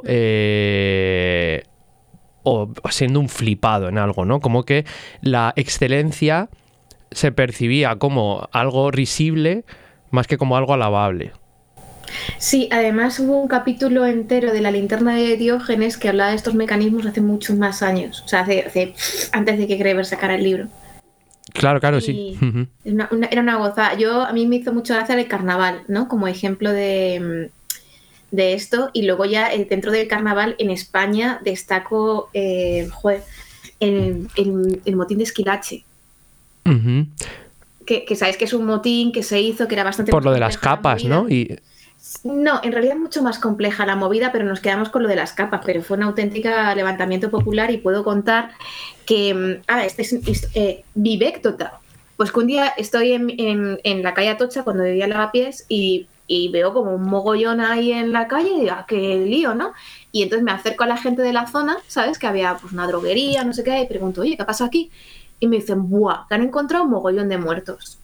eh, o siendo un flipado en algo, ¿no? Como que la excelencia se percibía como algo risible más que como algo alabable. Sí, además hubo un capítulo entero de La linterna de Diógenes que hablaba de estos mecanismos hace muchos más años, o sea, hace, hace, antes de que Greber sacara el libro. Claro, claro, Y sí. Una, una, era una gozada. Yo, a mí me hizo mucho gracia el carnaval, ¿no? Como ejemplo de, de esto. Y luego ya eh, dentro del carnaval en España destaco eh, joder, el, el, el motín de Esquilache. Uh-huh. Que, que sabéis que es un motín que se hizo, que era bastante... Por lo de las capas, ¿no? Y... No, en realidad es mucho más compleja la movida, pero nos quedamos con lo de las capas, pero fue un auténtico levantamiento popular y puedo contar que... Ah, este es eh, Vivéctota. Pues que un día estoy en, en, en la calle Atocha, cuando vivía en Lavapiés, y, y veo como un mogollón ahí en la calle y digo, ah, qué lío, ¿no? Y entonces me acerco a la gente de la zona, ¿sabes? Que había pues una droguería, no sé qué, y pregunto, oye, ¿qué pasa aquí? Y me dicen, ¡buah! Que han encontrado un mogollón de muertos.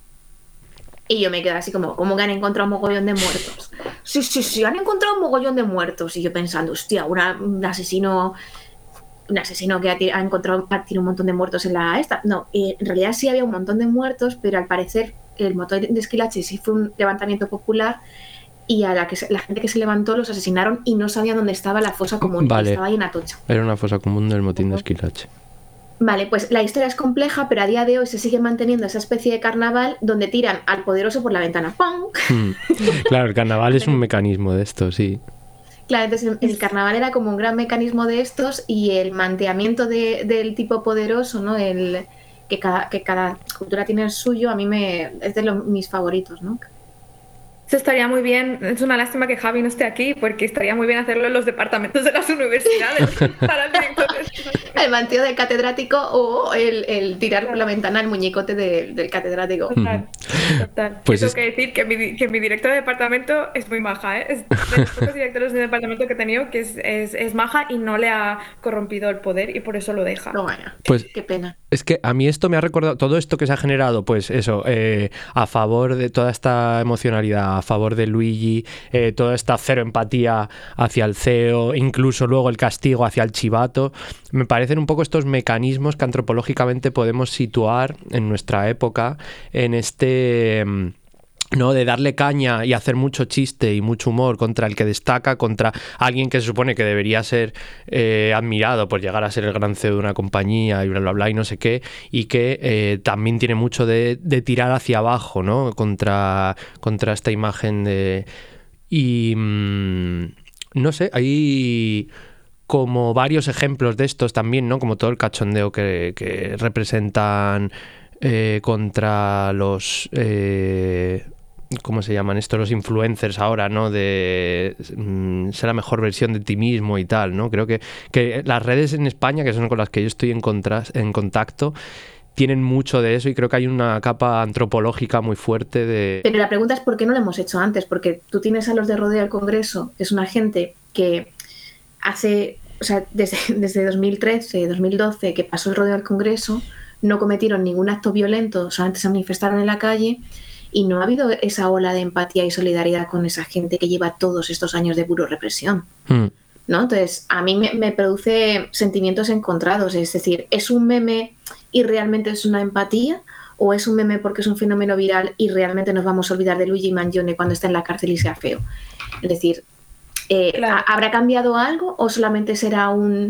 Y yo me quedo así como, ¿cómo que han encontrado un mogollón de muertos? Sí, sí, sí, han encontrado un mogollón de muertos. Y yo pensando, hostia, una, un asesino un asesino que ha, ha encontrado ha tirado un montón de muertos en la esta. No, eh, en realidad sí había un montón de muertos, pero al parecer el motor de Esquilache sí fue un levantamiento popular y a la que se, la gente que se levantó los asesinaron y no sabían dónde estaba la fosa común. Vale. Estaba ahí en Atocha. Era una fosa común del motín de Esquilache. Vale, pues la historia es compleja, pero a día de hoy se sigue manteniendo esa especie de carnaval donde tiran al poderoso por la ventana. ¡Pum! Mm. Claro, el carnaval es un mecanismo de esto, sí. Claro, entonces el carnaval era como un gran mecanismo de estos y el manteamiento de, del tipo poderoso, ¿no? El que cada, que cada cultura tiene el suyo, a mí me es de los, mis favoritos, ¿no? Eso estaría muy bien. Es una lástima que Javi no esté aquí, porque estaría muy bien hacerlo en los departamentos de las universidades para el director de... El manteo del catedrático o el, el tirar por la ventana el muñecote de, del catedrático. Total, total. Pues Tengo es... que decir que mi, que mi director de departamento es muy maja, ¿eh? Es de los pocos directores de departamento que he tenido que es, es, es maja y no le ha corrompido el poder y por eso lo deja. No, bueno, pues qué pena. Es que a mí esto me ha recordado, todo esto que se ha generado, pues eso, eh, a favor de toda esta emocionalidad, a favor de Luigi, eh, toda esta cero empatía hacia el C E O, incluso luego el castigo hacia el chivato, me parecen un poco estos mecanismos que antropológicamente podemos situar en nuestra época en este... ¿no? De darle caña y hacer mucho chiste y mucho humor contra el que destaca, contra alguien que se supone que debería ser eh, admirado por llegar a ser el gran C E O de una compañía y bla bla bla y no sé qué, y que eh, también tiene mucho de, de tirar hacia abajo, ¿no? Contra, contra esta imagen de... Y mmm, no sé, hay como varios ejemplos de estos también, ¿no? Como todo el cachondeo que, que representan eh, contra los... Eh, ¿cómo se llaman estos? Los influencers ahora, ¿no? De mm, ser la mejor versión de ti mismo y tal, ¿no? Creo que, que las redes en España, que son con las que yo estoy en, contra, en contacto, tienen mucho de eso y creo que hay una capa antropológica muy fuerte de... Pero la pregunta es ¿por qué no lo hemos hecho antes? Porque tú tienes a los de Rodeo al Congreso, que es una gente que hace, o sea, desde, desde dos mil trece, dos mil doce, que pasó el Rodeo al Congreso, no cometieron ningún acto violento, solamente se manifestaron en la calle. Y no ha habido esa ola de empatía y solidaridad con esa gente que lleva todos estos años de puro represión. Hmm. ¿no? Entonces, a mí me, me produce sentimientos encontrados, es decir, ¿es un meme y realmente es una empatía? ¿O es un meme porque es un fenómeno viral y realmente nos vamos a olvidar de Luigi Mangione cuando está en la cárcel y sea feo? Es decir, eh, Claro. ¿habrá cambiado algo o solamente será un,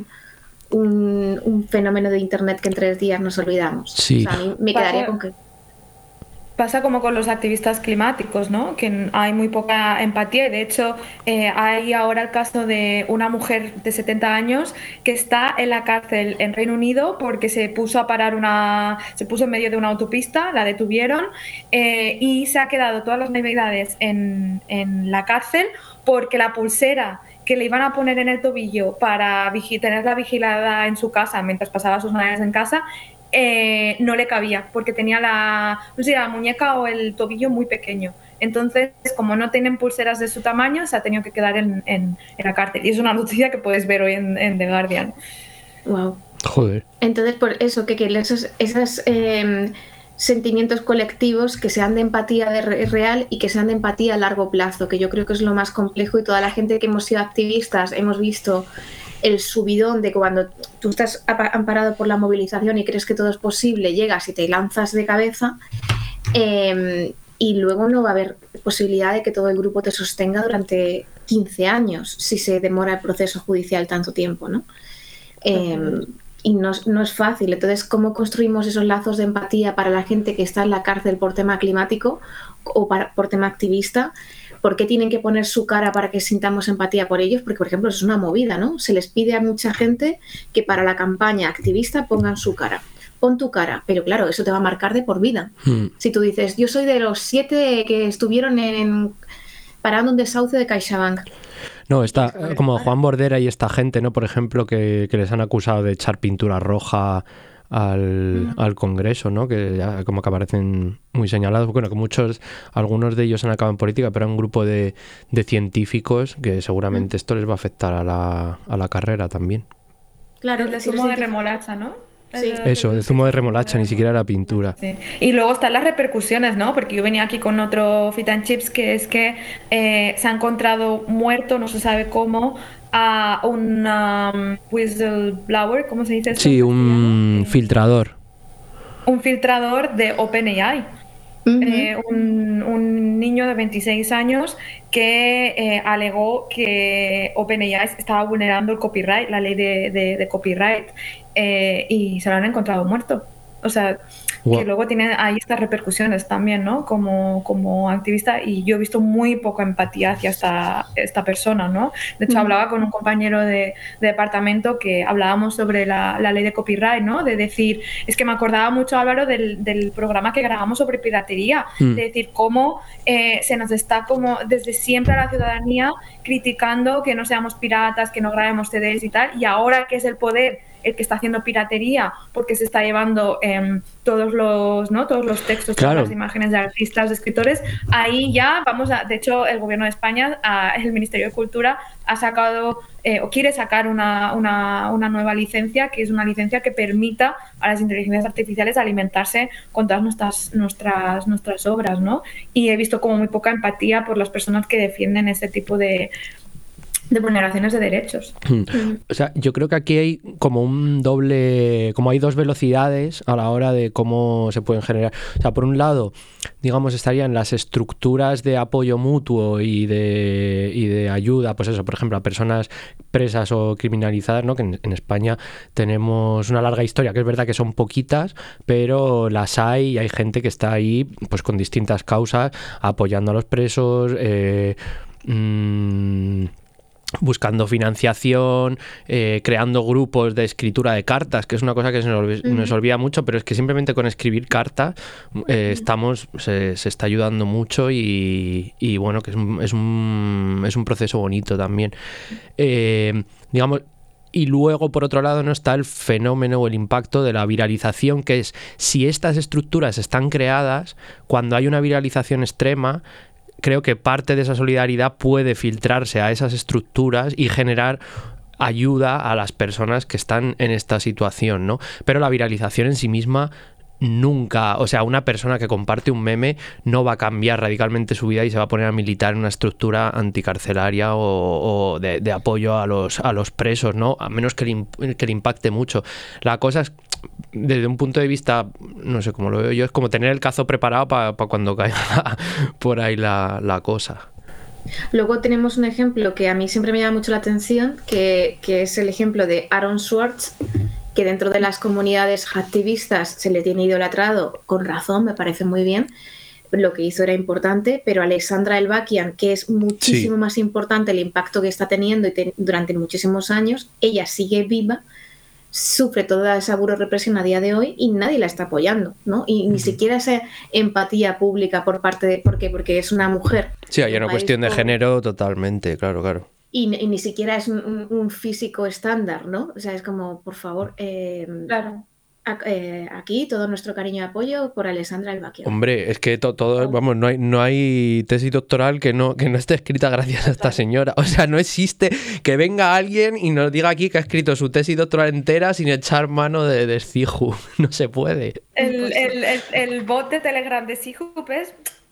un, un fenómeno de internet que en tres días nos olvidamos? Sí. O sea, a mí me quedaría Pasa- con que... Pasa como con los activistas climáticos, ¿no? Que hay muy poca empatía y de hecho eh, hay ahora el caso de una mujer de setenta años que está en la cárcel en Reino Unido porque se puso a parar una, se puso en medio de una autopista, la detuvieron eh, y se ha quedado todas las navidades en, en la cárcel porque la pulsera que le iban a poner en el tobillo para vigi- tenerla vigilada en su casa mientras pasaba sus navidades en casa eh, no le cabía porque tenía la, no sé, la muñeca o el tobillo muy pequeño. Entonces, como no tienen pulseras de su tamaño, se ha tenido que quedar en, en, en la cárcel. Y es una noticia que puedes ver hoy en, en The Guardian. Wow. Joder. Entonces, por eso, que, que esos, esos eh, sentimientos colectivos que sean de empatía de re- real y que sean de empatía a largo plazo, que yo creo que es lo más complejo y toda la gente que hemos sido activistas hemos visto el subidón de cuando tú estás apa- amparado por la movilización y crees que todo es posible, llegas y te lanzas de cabeza eh, y luego no va a haber posibilidad de que todo el grupo te sostenga durante quince años si se demora el proceso judicial tanto tiempo, ¿no? Eh, y no, no es fácil. Entonces, ¿cómo construimos esos lazos de empatía para la gente que está en la cárcel por tema climático o para, por tema activista? ¿Por qué tienen que poner su cara para que sintamos empatía por ellos? Porque, por ejemplo, eso es una movida, ¿no? Se les pide a mucha gente que para la campaña activista pongan su cara. Pon tu cara, pero claro, eso te va a marcar de por vida. Hmm. Si tú dices, yo soy de los siete que estuvieron en parando un desahucio de CaixaBank. No, está como Juan Bordera y esta gente, ¿no? Por ejemplo, que, que les han acusado de echar pintura roja al, al Congreso, ¿no? Que ya como que aparecen muy señalados. Bueno, que muchos, algunos de ellos han acabado en política, pero hay un grupo de, de científicos que seguramente esto les va a afectar a la, a la carrera también. Claro, El de si zumo de eres científico- remolacha, ¿no? Sí. El de- Eso, de zumo de remolacha, ni siquiera era pintura. Sí. Y luego están las repercusiones, ¿no? Porque yo venía aquí con otro Fit and Chips que es que eh, se ha encontrado muerto, no se sabe cómo, a un um, whistleblower, ¿cómo se dice eso? Sí, en un castellano? filtrador. Un filtrador de OpenAI. Ujú. Eh, un, un niño de veintiséis años que eh, alegó que OpenAI estaba vulnerando el copyright, la ley de, de- de copyright, eh, y se lo han encontrado muerto. O sea, Wow. que luego tiene ahí estas repercusiones también, ¿no? Como, como activista, y yo he visto muy poca empatía hacia esta, esta persona, ¿no? De hecho, Mm. hablaba con un compañero de, de departamento que hablábamos sobre la, la ley de copyright, ¿no? De decir, es que me acordaba mucho, Álvaro, del, del programa que grabamos sobre piratería, Mm. de decir cómo eh, se nos está como desde siempre a la ciudadanía criticando que no seamos piratas, que no grabemos C Ds y tal, y ahora que es el poder el que está haciendo piratería porque se está llevando eh, todos los no todos los textos, Claro. todas las imágenes de artistas, de escritores, ahí ya vamos a, de hecho el gobierno de España, a, el Ministerio de Cultura ha sacado eh, o quiere sacar una, una, una nueva licencia, que es una licencia que permita a las inteligencias artificiales alimentarse con todas nuestras nuestras nuestras obras, ¿no? Y he visto como muy poca empatía por las personas que defienden ese tipo de de vulneraciones de derechos. O sea, yo creo que aquí hay como un doble, como hay dos velocidades a la hora de cómo se pueden generar. O sea, por un lado, digamos, estarían las estructuras de apoyo mutuo y de, y de ayuda, pues eso, por ejemplo, a personas presas o criminalizadas, ¿no? Que en, en España tenemos una larga historia, que es verdad que son poquitas, pero las hay y hay gente que está ahí pues con distintas causas, apoyando a los presos, eh, mmm, buscando financiación, eh, creando grupos de escritura de cartas, que es una cosa que se nos, olvi- nos olvida mucho, pero es que simplemente con escribir cartas eh, estamos se, se está ayudando mucho y, y bueno, que es un, es un, es un proceso bonito también. Eh, digamos, y luego, por otro lado, no está el fenómeno o el impacto de la viralización, que es si estas estructuras están creadas, cuando hay una viralización extrema, creo que parte de esa solidaridad puede filtrarse a esas estructuras y generar ayuda a las personas que están en esta situación, ¿no? Pero la viralización en sí misma nunca, o sea, una persona que comparte un meme no va a cambiar radicalmente su vida y se va a poner a militar en una estructura anticarcelaria o, o de, de apoyo a los, a los presos, ¿no? A menos que le, que le impacte mucho. La cosa es, desde un punto de vista, no sé cómo lo veo yo, es como tener el cazo preparado para pa cuando caiga por ahí la, la cosa. Luego tenemos un ejemplo que a mí siempre me llama mucho la atención, que, que es el ejemplo de Aaron Swartz, que dentro de las comunidades activistas se le tiene idolatrado, con razón, me parece muy bien, lo que hizo era importante, pero Alexandra Elbakyan, que es muchísimo sí. más importante el impacto que está teniendo y te, durante muchísimos años, ella sigue viva, sufre toda esa represión a día de hoy y nadie la está apoyando, ¿no? Y uh-huh. ni siquiera esa empatía pública por parte de... ¿Por qué? Porque es una mujer. Sí, hay una cuestión de género totalmente, claro, claro. Y, y ni siquiera es un, un, un físico estándar, ¿no? O sea, es como, por favor, eh, claro. a, eh, aquí todo nuestro cariño y apoyo por Alexandra Elbakyan. Hombre, es que to, todo, vamos, no hay, no hay tesis doctoral que no, que no esté escrita gracias a esta señora. O sea, no existe que venga alguien y nos diga aquí que ha escrito su tesis doctoral entera sin echar mano de, de Scihu. No se puede. El, el, el, el bot de Telegram de Scihu es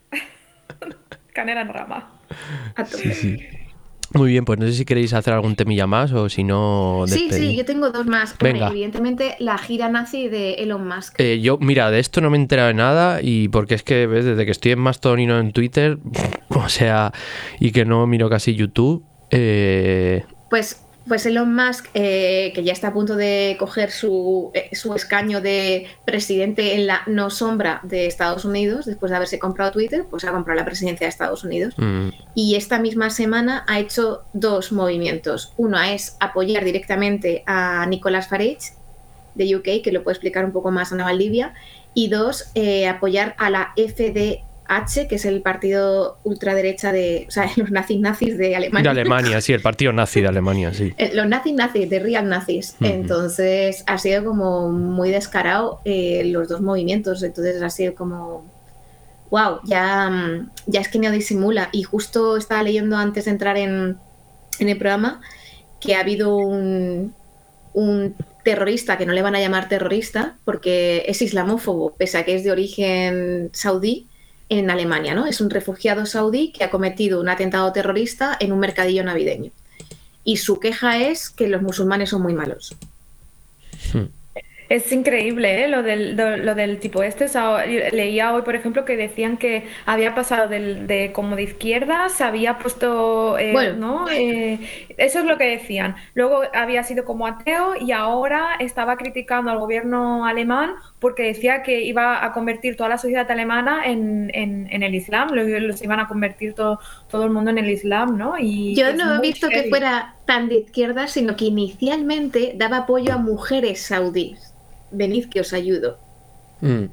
canela en rama. A tope. Sí, sí. Muy bien, pues no sé si queréis hacer algún temilla más o si no... Sí, sí, yo tengo dos más. Venga. Hombre, evidentemente, la gira nazi de Elon Musk. Eh, yo, mira, de esto no me he enterado de nada y porque es que ves, desde que estoy en Mastodon y no en Twitter, o sea, y que no miro casi YouTube... Eh... Pues... Pues Elon Musk, eh, que ya está a punto de coger su, eh, su escaño de presidente en la no sombra de Estados Unidos, después de haberse comprado Twitter, pues ha comprado la presidencia de Estados Unidos. Mm. Y esta misma semana ha hecho dos movimientos. Uno es apoyar directamente a Nicolás Farage, de U K, que lo puede explicar un poco más Ana Valdivia. Y dos, eh, apoyar a la F D H, que es el partido ultraderecha de, o sea, los nazis nazis de Alemania. De Alemania, sí, el partido nazi de Alemania, sí. Los nazis nazis, de real nazis. Uh-huh. Entonces ha sido como muy descarado eh, los dos movimientos. Entonces ha sido como, wow, ya, ya es que no disimula. Y justo estaba leyendo antes de entrar en, en el programa que ha habido un, un terrorista, que no le van a llamar terrorista porque es islamófobo, pese a que es de origen saudí, en Alemania, ¿no? Es un refugiado saudí que ha cometido un atentado terrorista en un mercadillo navideño. Y su queja es que los musulmanes son muy malos. Hmm. Es increíble, ¿eh? Lo del, lo, lo del tipo este. O sea, leía hoy, por ejemplo, que decían que había pasado del, de como de izquierda, se había puesto, eh, bueno, ¿no? Eh, eso es lo que decían. Luego había sido como ateo y ahora estaba criticando al gobierno alemán porque decía que iba a convertir toda la sociedad alemana en, en, en el Islam, los, los iban a convertir todo, todo el mundo en el Islam, ¿no? Y yo no he visto heavy. que fuera tan de izquierda, sino que inicialmente daba apoyo a mujeres saudíes. Venid que os ayudo. Mm.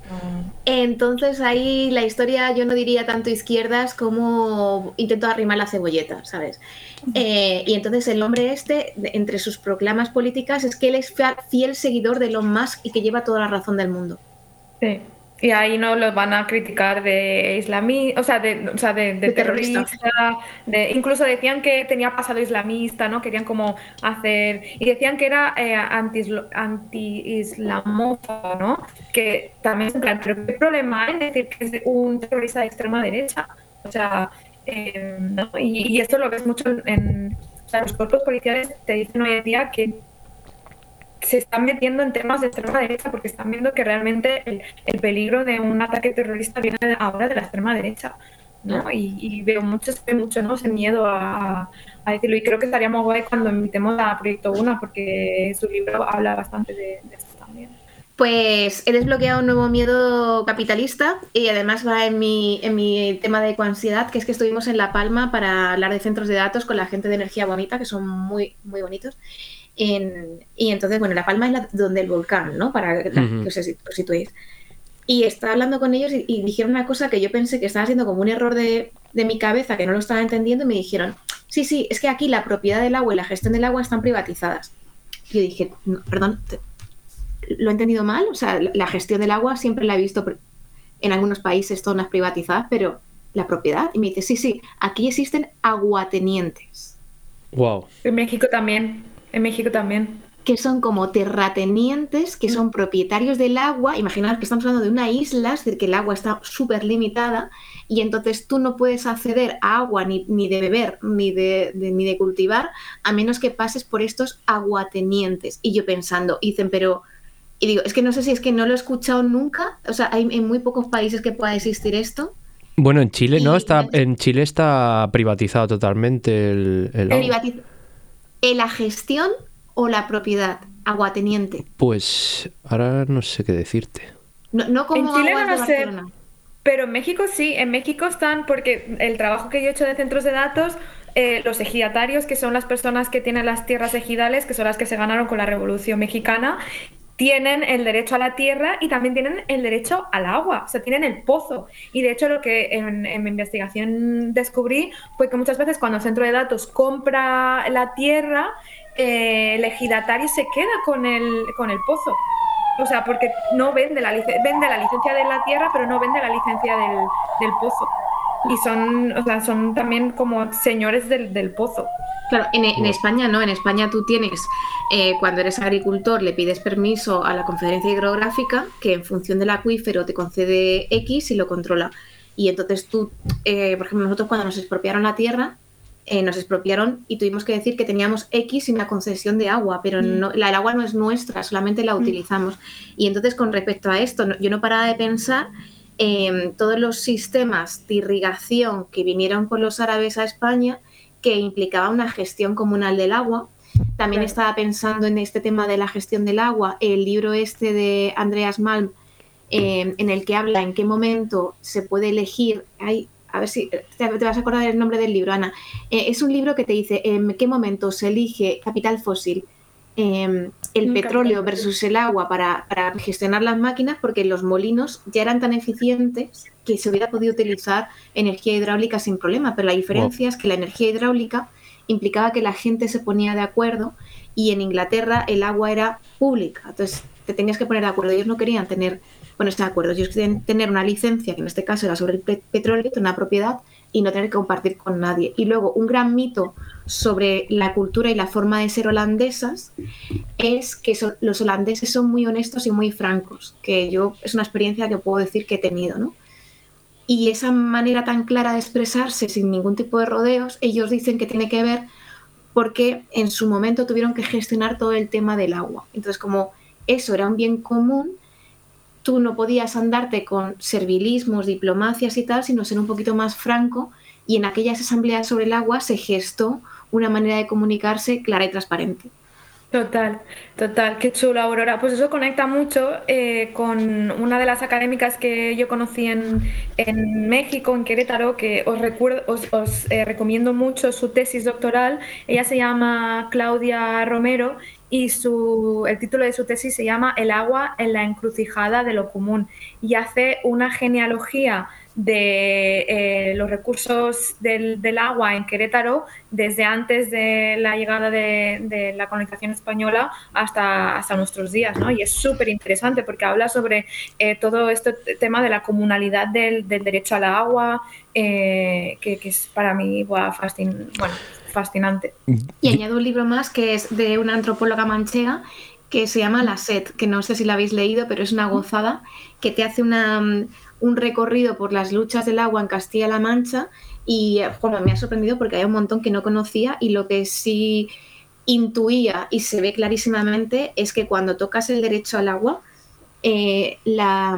Entonces ahí la historia yo no diría tanto izquierdas como intento arrimar la cebolleta, ¿sabes? Uh-huh. Eh, y entonces el hombre este, entre sus proclamas políticas, es que él es fiel seguidor de Elon Musk y que lleva toda la razón del mundo. Sí. Y ahí no los van a criticar de islamista, o sea, de, o sea, de, de, de terrorista. terrorista de, incluso decían que tenía pasado islamista, ¿no? Querían como hacer... Y decían que era eh, anti-islamófobo, ¿no? Que también, claro, pero ¿qué problema hay en decir que es un terrorista de extrema derecha? O sea, eh, ¿no? Y, y esto lo ves mucho en... en o sea, los cuerpos policiales te dicen hoy en día que se están metiendo en temas de extrema derecha porque están viendo que realmente el, el peligro de un ataque terrorista viene ahora de la extrema derecha, ¿no? Y, y veo mucho, mucho, ¿no? Ese miedo a, a decirlo. Y creo que estaríamos guay cuando invitemos a Proyecto Una porque su libro habla bastante de, de esto también. Pues he desbloqueado un nuevo miedo capitalista y además va en mi, en mi tema de ecoansiedad, que es que estuvimos en La Palma para hablar de centros de datos con la gente de Energía Bonita, que son muy, muy bonitos. En, y entonces, bueno, La Palma es la, donde el volcán, ¿no? Para la, uh-huh. que os situéis. Y estaba hablando con ellos y, y dijeron una cosa que yo pensé que estaba haciendo como un error de, de mi cabeza, que no lo estaba entendiendo, y me dijeron, sí, sí, es que aquí la propiedad del agua y la gestión del agua están privatizadas. Y yo dije, no, perdón, te, ¿lo he entendido mal? O sea, la gestión del agua siempre la he visto en algunos países zonas privatizadas, pero la propiedad. Y me dice, sí, sí, aquí existen aguatenientes. Wow. En México también. En México también. que son como terratenientes, que son propietarios del agua. Imaginaos que estamos hablando de una isla, es decir, que el agua está súper limitada y entonces tú no puedes acceder a agua ni, ni de beber ni de, de, ni de cultivar a menos que pases por estos aguatenientes. Y yo pensando, dicen, pero... Y digo, es que no sé si es que no lo he escuchado nunca, o sea, hay en muy pocos países que pueda existir esto. Bueno, en Chile, ¿no? Y- Está, en Chile está privatizado totalmente el, el agua. Privatiz- ¿En la gestión o la propiedad? Aguateniente. Pues ahora no sé qué decirte. No, no como En Chile aguas no de lo sé. Barcelona. Pero en México sí, en México están, porque el trabajo que yo he hecho de centros de datos, eh, los ejidatarios, que son las personas que tienen las tierras ejidales, que son las que se ganaron con la Revolución Mexicana, tienen el derecho a la tierra y también tienen el derecho al agua, o sea, tienen el pozo. Y de hecho lo que en, en mi investigación descubrí fue que muchas veces cuando el centro de datos compra la tierra, eh, el ejidatario se queda con el, con el pozo. O sea, porque no vende la, lic- vende la licencia de la tierra, pero no vende la licencia del, del pozo. Y son, o sea, son también como señores del, del pozo. Claro, en, en España no, en España tú tienes, eh, cuando eres agricultor, le pides permiso a la Confederación Hidrográfica, que en función del acuífero te concede X y lo controla. Y entonces tú, eh, por ejemplo, nosotros cuando nos expropiaron la tierra, eh, nos expropiaron y tuvimos que decir que teníamos X y una concesión de agua, pero no, la, el agua no es nuestra, solamente la utilizamos. Y entonces con respecto a esto, no, yo no paraba de pensar en todos los sistemas de irrigación que vinieron con los árabes a España, que implicaba una gestión comunal del agua. También Claro. estaba pensando en este tema de la gestión del agua, el libro este de Andreas Malm, eh, en el que habla en qué momento se puede elegir. Ay, a ver si te, te vas a acordar del nombre del libro, Ana. Eh, es un libro que te dice en qué momento se elige capital fósil, eh, el Un petróleo capital versus el agua para, para gestionar las máquinas, porque los molinos ya eran tan eficientes que se hubiera podido utilizar energía hidráulica sin problema, pero la diferencia es que la energía hidráulica implicaba que la gente se ponía de acuerdo y en Inglaterra el agua era pública, entonces te tenías que poner de acuerdo. Ellos no querían tener, ponerse de acuerdo, ellos querían tener una licencia, que en este caso era sobre el pe- petróleo, una propiedad, y no tener que compartir con nadie. Y luego un gran mito sobre la cultura y la forma de ser holandesas es que so- los holandeses son muy honestos y muy francos, que yo es una experiencia que puedo decir que he tenido, ¿no? Y esa manera tan clara de expresarse sin ningún tipo de rodeos, ellos dicen que tiene que ver porque en su momento tuvieron que gestionar todo el tema del agua. Entonces, como eso era un bien común, tú no podías andarte con servilismos, diplomacias y tal, sino ser un poquito más franco, y en aquellas asambleas sobre el agua se gestó una manera de comunicarse clara y transparente. Total, total, qué chulo, Aurora. Pues eso conecta mucho eh, con una de las académicas que yo conocí en, en México, en Querétaro, que os, recuerdo, os, os eh, recomiendo mucho su tesis doctoral. Ella se llama Claudia Romero y su, el título de su tesis se llama El agua en la encrucijada de lo común, y hace una genealogía de eh, los recursos del, del agua en Querétaro desde antes de la llegada de, de la colonización española hasta, hasta nuestros días, ¿no? Y es súper interesante porque habla sobre eh, todo este tema de la comunalidad del, del derecho al agua, eh, que, que es para mí buah, fascin bueno, fascinante. Y añado un libro más que es de una antropóloga manchega que se llama La Sed, que no sé si la habéis leído, pero es una gozada, que te hace una, un recorrido por las luchas del agua en Castilla-La Mancha, y bueno, me ha sorprendido porque hay un montón que no conocía, y lo que sí intuía y se ve clarísimamente es que cuando tocas el derecho al agua, eh, la,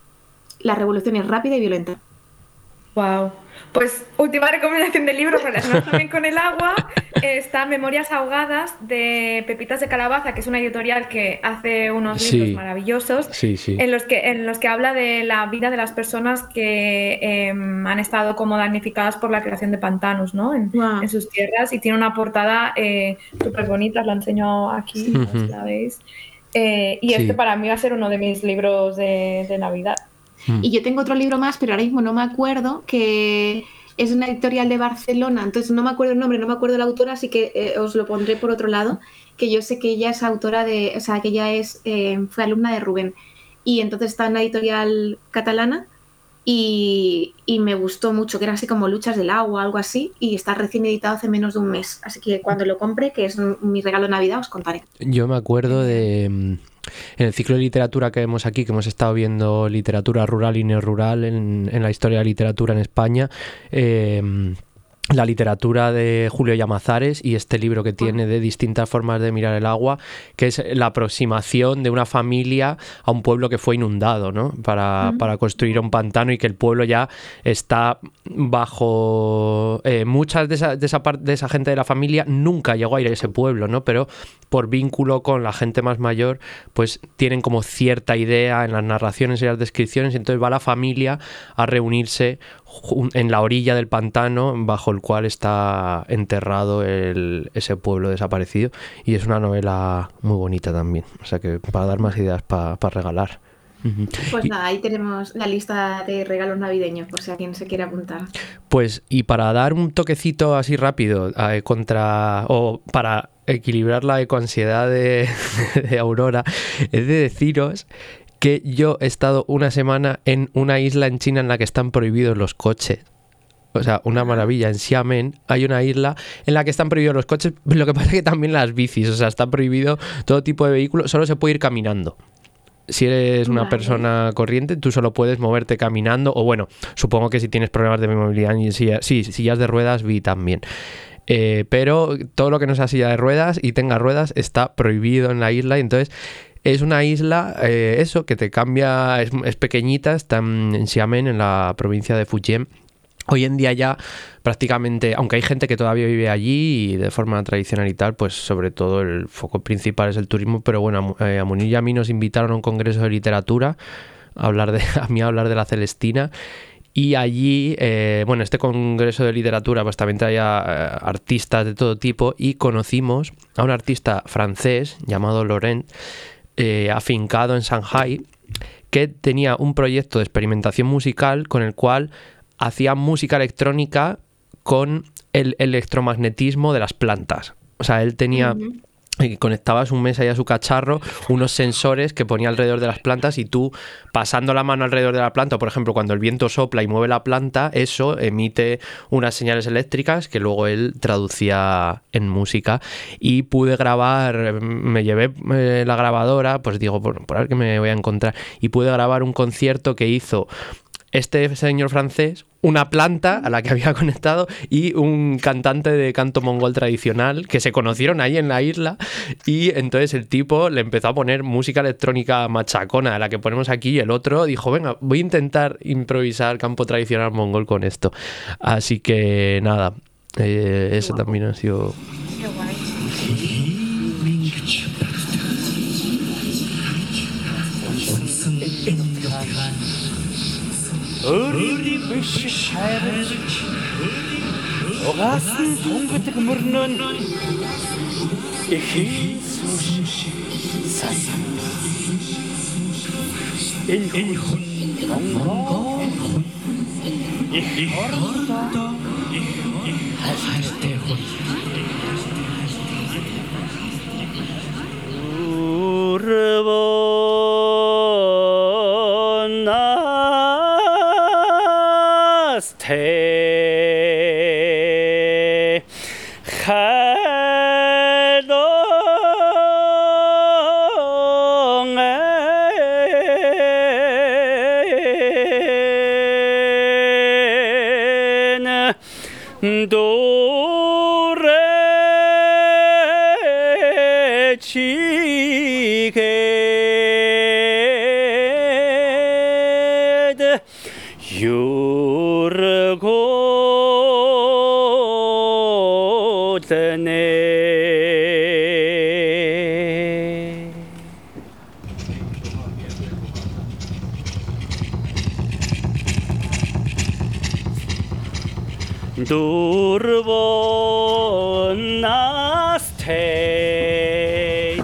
la revolución es rápida y violenta. Wow. Pues última recomendación de libro relacionado también con el agua, está Memorias ahogadas de Pepitas de Calabaza, que es una editorial que hace unos Sí. libros maravillosos, Sí, sí. en los que en los que habla de la vida de las personas que eh, han estado como damnificadas por la creación de pantanos, ¿no? En, Wow. en sus tierras, y tiene una portada eh, súper bonita, os la enseño aquí, no sé si Ujú. la veis. Eh, y Sí. este para mí va a ser uno de mis libros de, de Navidad. Y yo tengo otro libro más, pero ahora mismo no me acuerdo, que es una editorial de Barcelona, entonces no me acuerdo el nombre, no me acuerdo la autora, así que eh, os lo pondré por otro lado, que yo sé que ella es autora de, o sea, que ella es, eh, fue alumna de Rubén, y entonces está en la editorial catalana, y, y me gustó mucho, que era así como Luchas del Agua, algo así, y está recién editado hace menos de un mes. Así que cuando lo compre, que es mi regalo de Navidad, os contaré. Yo me acuerdo de... En el ciclo de literatura que vemos aquí, que hemos estado viendo literatura rural y neorrural en, en la historia de la literatura en España, eh, la literatura de Julio Llamazares y este libro que tiene de distintas formas de mirar el agua, que es la aproximación de una familia a un pueblo que fue inundado, ¿no? Para, uh-huh. para construir un pantano y que el pueblo ya está bajo... Eh, muchas de esa, de, esa parte, de esa gente de la familia nunca llegó a ir a ese pueblo, ¿no? Pero por vínculo con la gente más mayor, pues tienen como cierta idea en las narraciones y las descripciones, y entonces va la familia a reunirse en la orilla del pantano bajo el cual está enterrado el, ese pueblo desaparecido, y es una novela muy bonita también, o sea que para dar más ideas para pa regalar. Pues nada, ahí tenemos la lista de regalos navideños por si alguien se quiere apuntar. Pues y para dar un toquecito así rápido eh, contra o para equilibrar la ecoansiedad de, de Aurora, es de deciros que yo he estado una semana en una isla en China en la que están prohibidos los coches. O sea, una maravilla. En Xiamen hay una isla en la que están prohibidos los coches, lo que pasa es que también las bicis. O sea, está prohibido todo tipo de vehículos, solo se puede ir caminando. Si eres una vale. persona corriente, tú solo puedes moverte caminando, o bueno, supongo que si tienes problemas de movilidad, sí, sí sillas de ruedas vi también. Eh, pero todo lo que no sea silla de ruedas y tenga ruedas está prohibido en la isla, y entonces... Es una isla, eh, eso, que te cambia, es, es pequeñita, está en, en Xiamen, en la provincia de Fujian. Hoy en día ya prácticamente, aunque hay gente que todavía vive allí y de forma tradicional y tal, pues sobre todo el foco principal es el turismo, pero bueno, a, eh, a Munir y a mí nos invitaron a un congreso de literatura, a, hablar de, a mí a hablar de la Celestina. Y allí, eh, bueno, este congreso de literatura pues también traía eh, artistas de todo tipo, y conocimos a un artista francés llamado Laurent, Eh, afincado en Shanghai, que tenía un proyecto de experimentación musical con el cual hacía música electrónica con el electromagnetismo de las plantas. O sea, él tenía... Uh-huh. Y conectaba a su mesa y a su cacharro unos sensores que ponía alrededor de las plantas, y tú pasando la mano alrededor de la planta, por ejemplo, cuando el viento sopla y mueve la planta, eso emite unas señales eléctricas que luego él traducía en música. Y pude grabar, me llevé eh, la grabadora, pues digo, por, por ver qué me voy a encontrar, y pude grabar un concierto que hizo este señor francés, una planta a la que había conectado y un cantante de canto mongol tradicional que se conocieron ahí en la isla, y entonces el tipo le empezó a poner música electrónica machacona a la que ponemos aquí, y el otro dijo, venga, voy a intentar improvisar campo tradicional mongol con esto. Así que nada, eh, eso guapo. También ha sido... Qué guay. 어리리 부시 샤르 오가스 동그득 물는 이히 수시 사사 인훈 롱롱 이히 어르다 하스테훈 우르본 나 Hey, Khaldong en Dore Chiged Durbo naste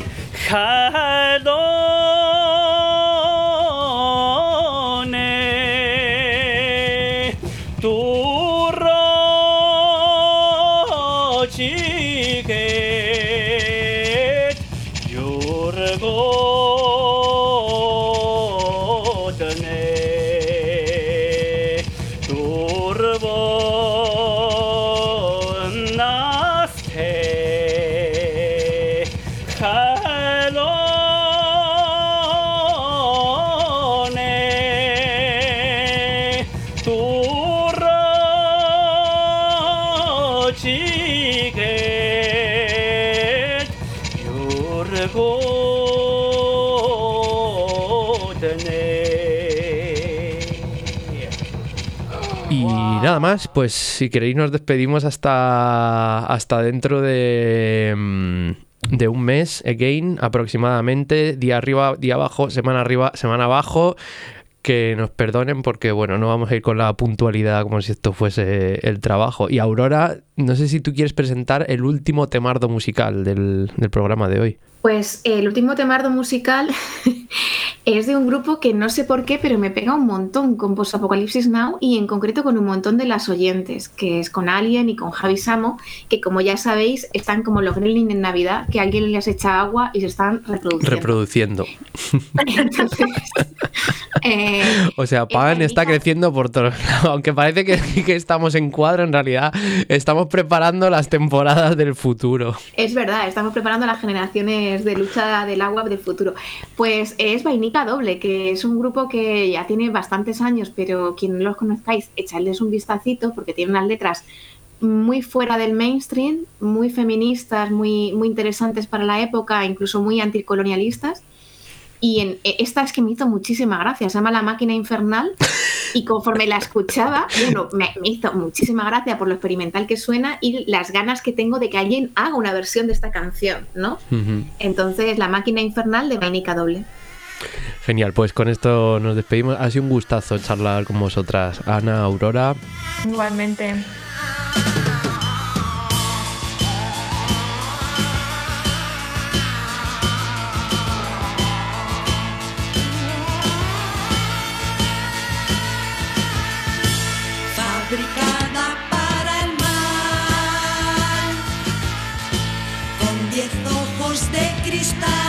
khaldone duro chiget yurgo dane Y nada más, pues si queréis nos despedimos hasta, hasta dentro de, de un mes, again, aproximadamente, día arriba, día abajo, semana arriba, semana abajo. Que nos perdonen porque, bueno, no vamos a ir con la puntualidad como si esto fuese el trabajo. Y Aurora, no sé si tú quieres presentar el último temardo musical del, del programa de hoy. Pues el último temardo musical es de un grupo que no sé por qué, pero me pega un montón con Post Apocalipsis Now y en concreto con un montón de las oyentes, que es con Alien y con Javi Samo, que como ya sabéis están como los gremlins en Navidad, que alguien les echa agua y se están reproduciendo. Reproduciendo. Entonces, eh, o sea, Pan está hija... creciendo por todos lados. Aunque parece que, que estamos en cuadro, en realidad estamos preparando las temporadas del futuro. Es verdad, estamos preparando las generaciones de lucha del agua del futuro. Pues es Vainica Doble, que es un grupo que ya tiene bastantes años, pero quien no los conozcáis, echadles un vistacito porque tiene unas letras muy fuera del mainstream, muy feministas, muy, muy interesantes para la época, incluso muy anticolonialistas. Y en, esta es que me hizo muchísima gracia, se llama La Máquina Infernal y conforme la escuchaba, bueno, me, me hizo muchísima gracia por lo experimental que suena y las ganas que tengo de que alguien haga una versión de esta canción, ¿no? Uh-huh. Entonces, La Máquina Infernal de Vainica Doble. Genial, pues con esto nos despedimos. Ha sido un gustazo charlar con vosotras, Ana, Aurora. Igualmente. Fabricada para el mal, con diez ojos de cristal.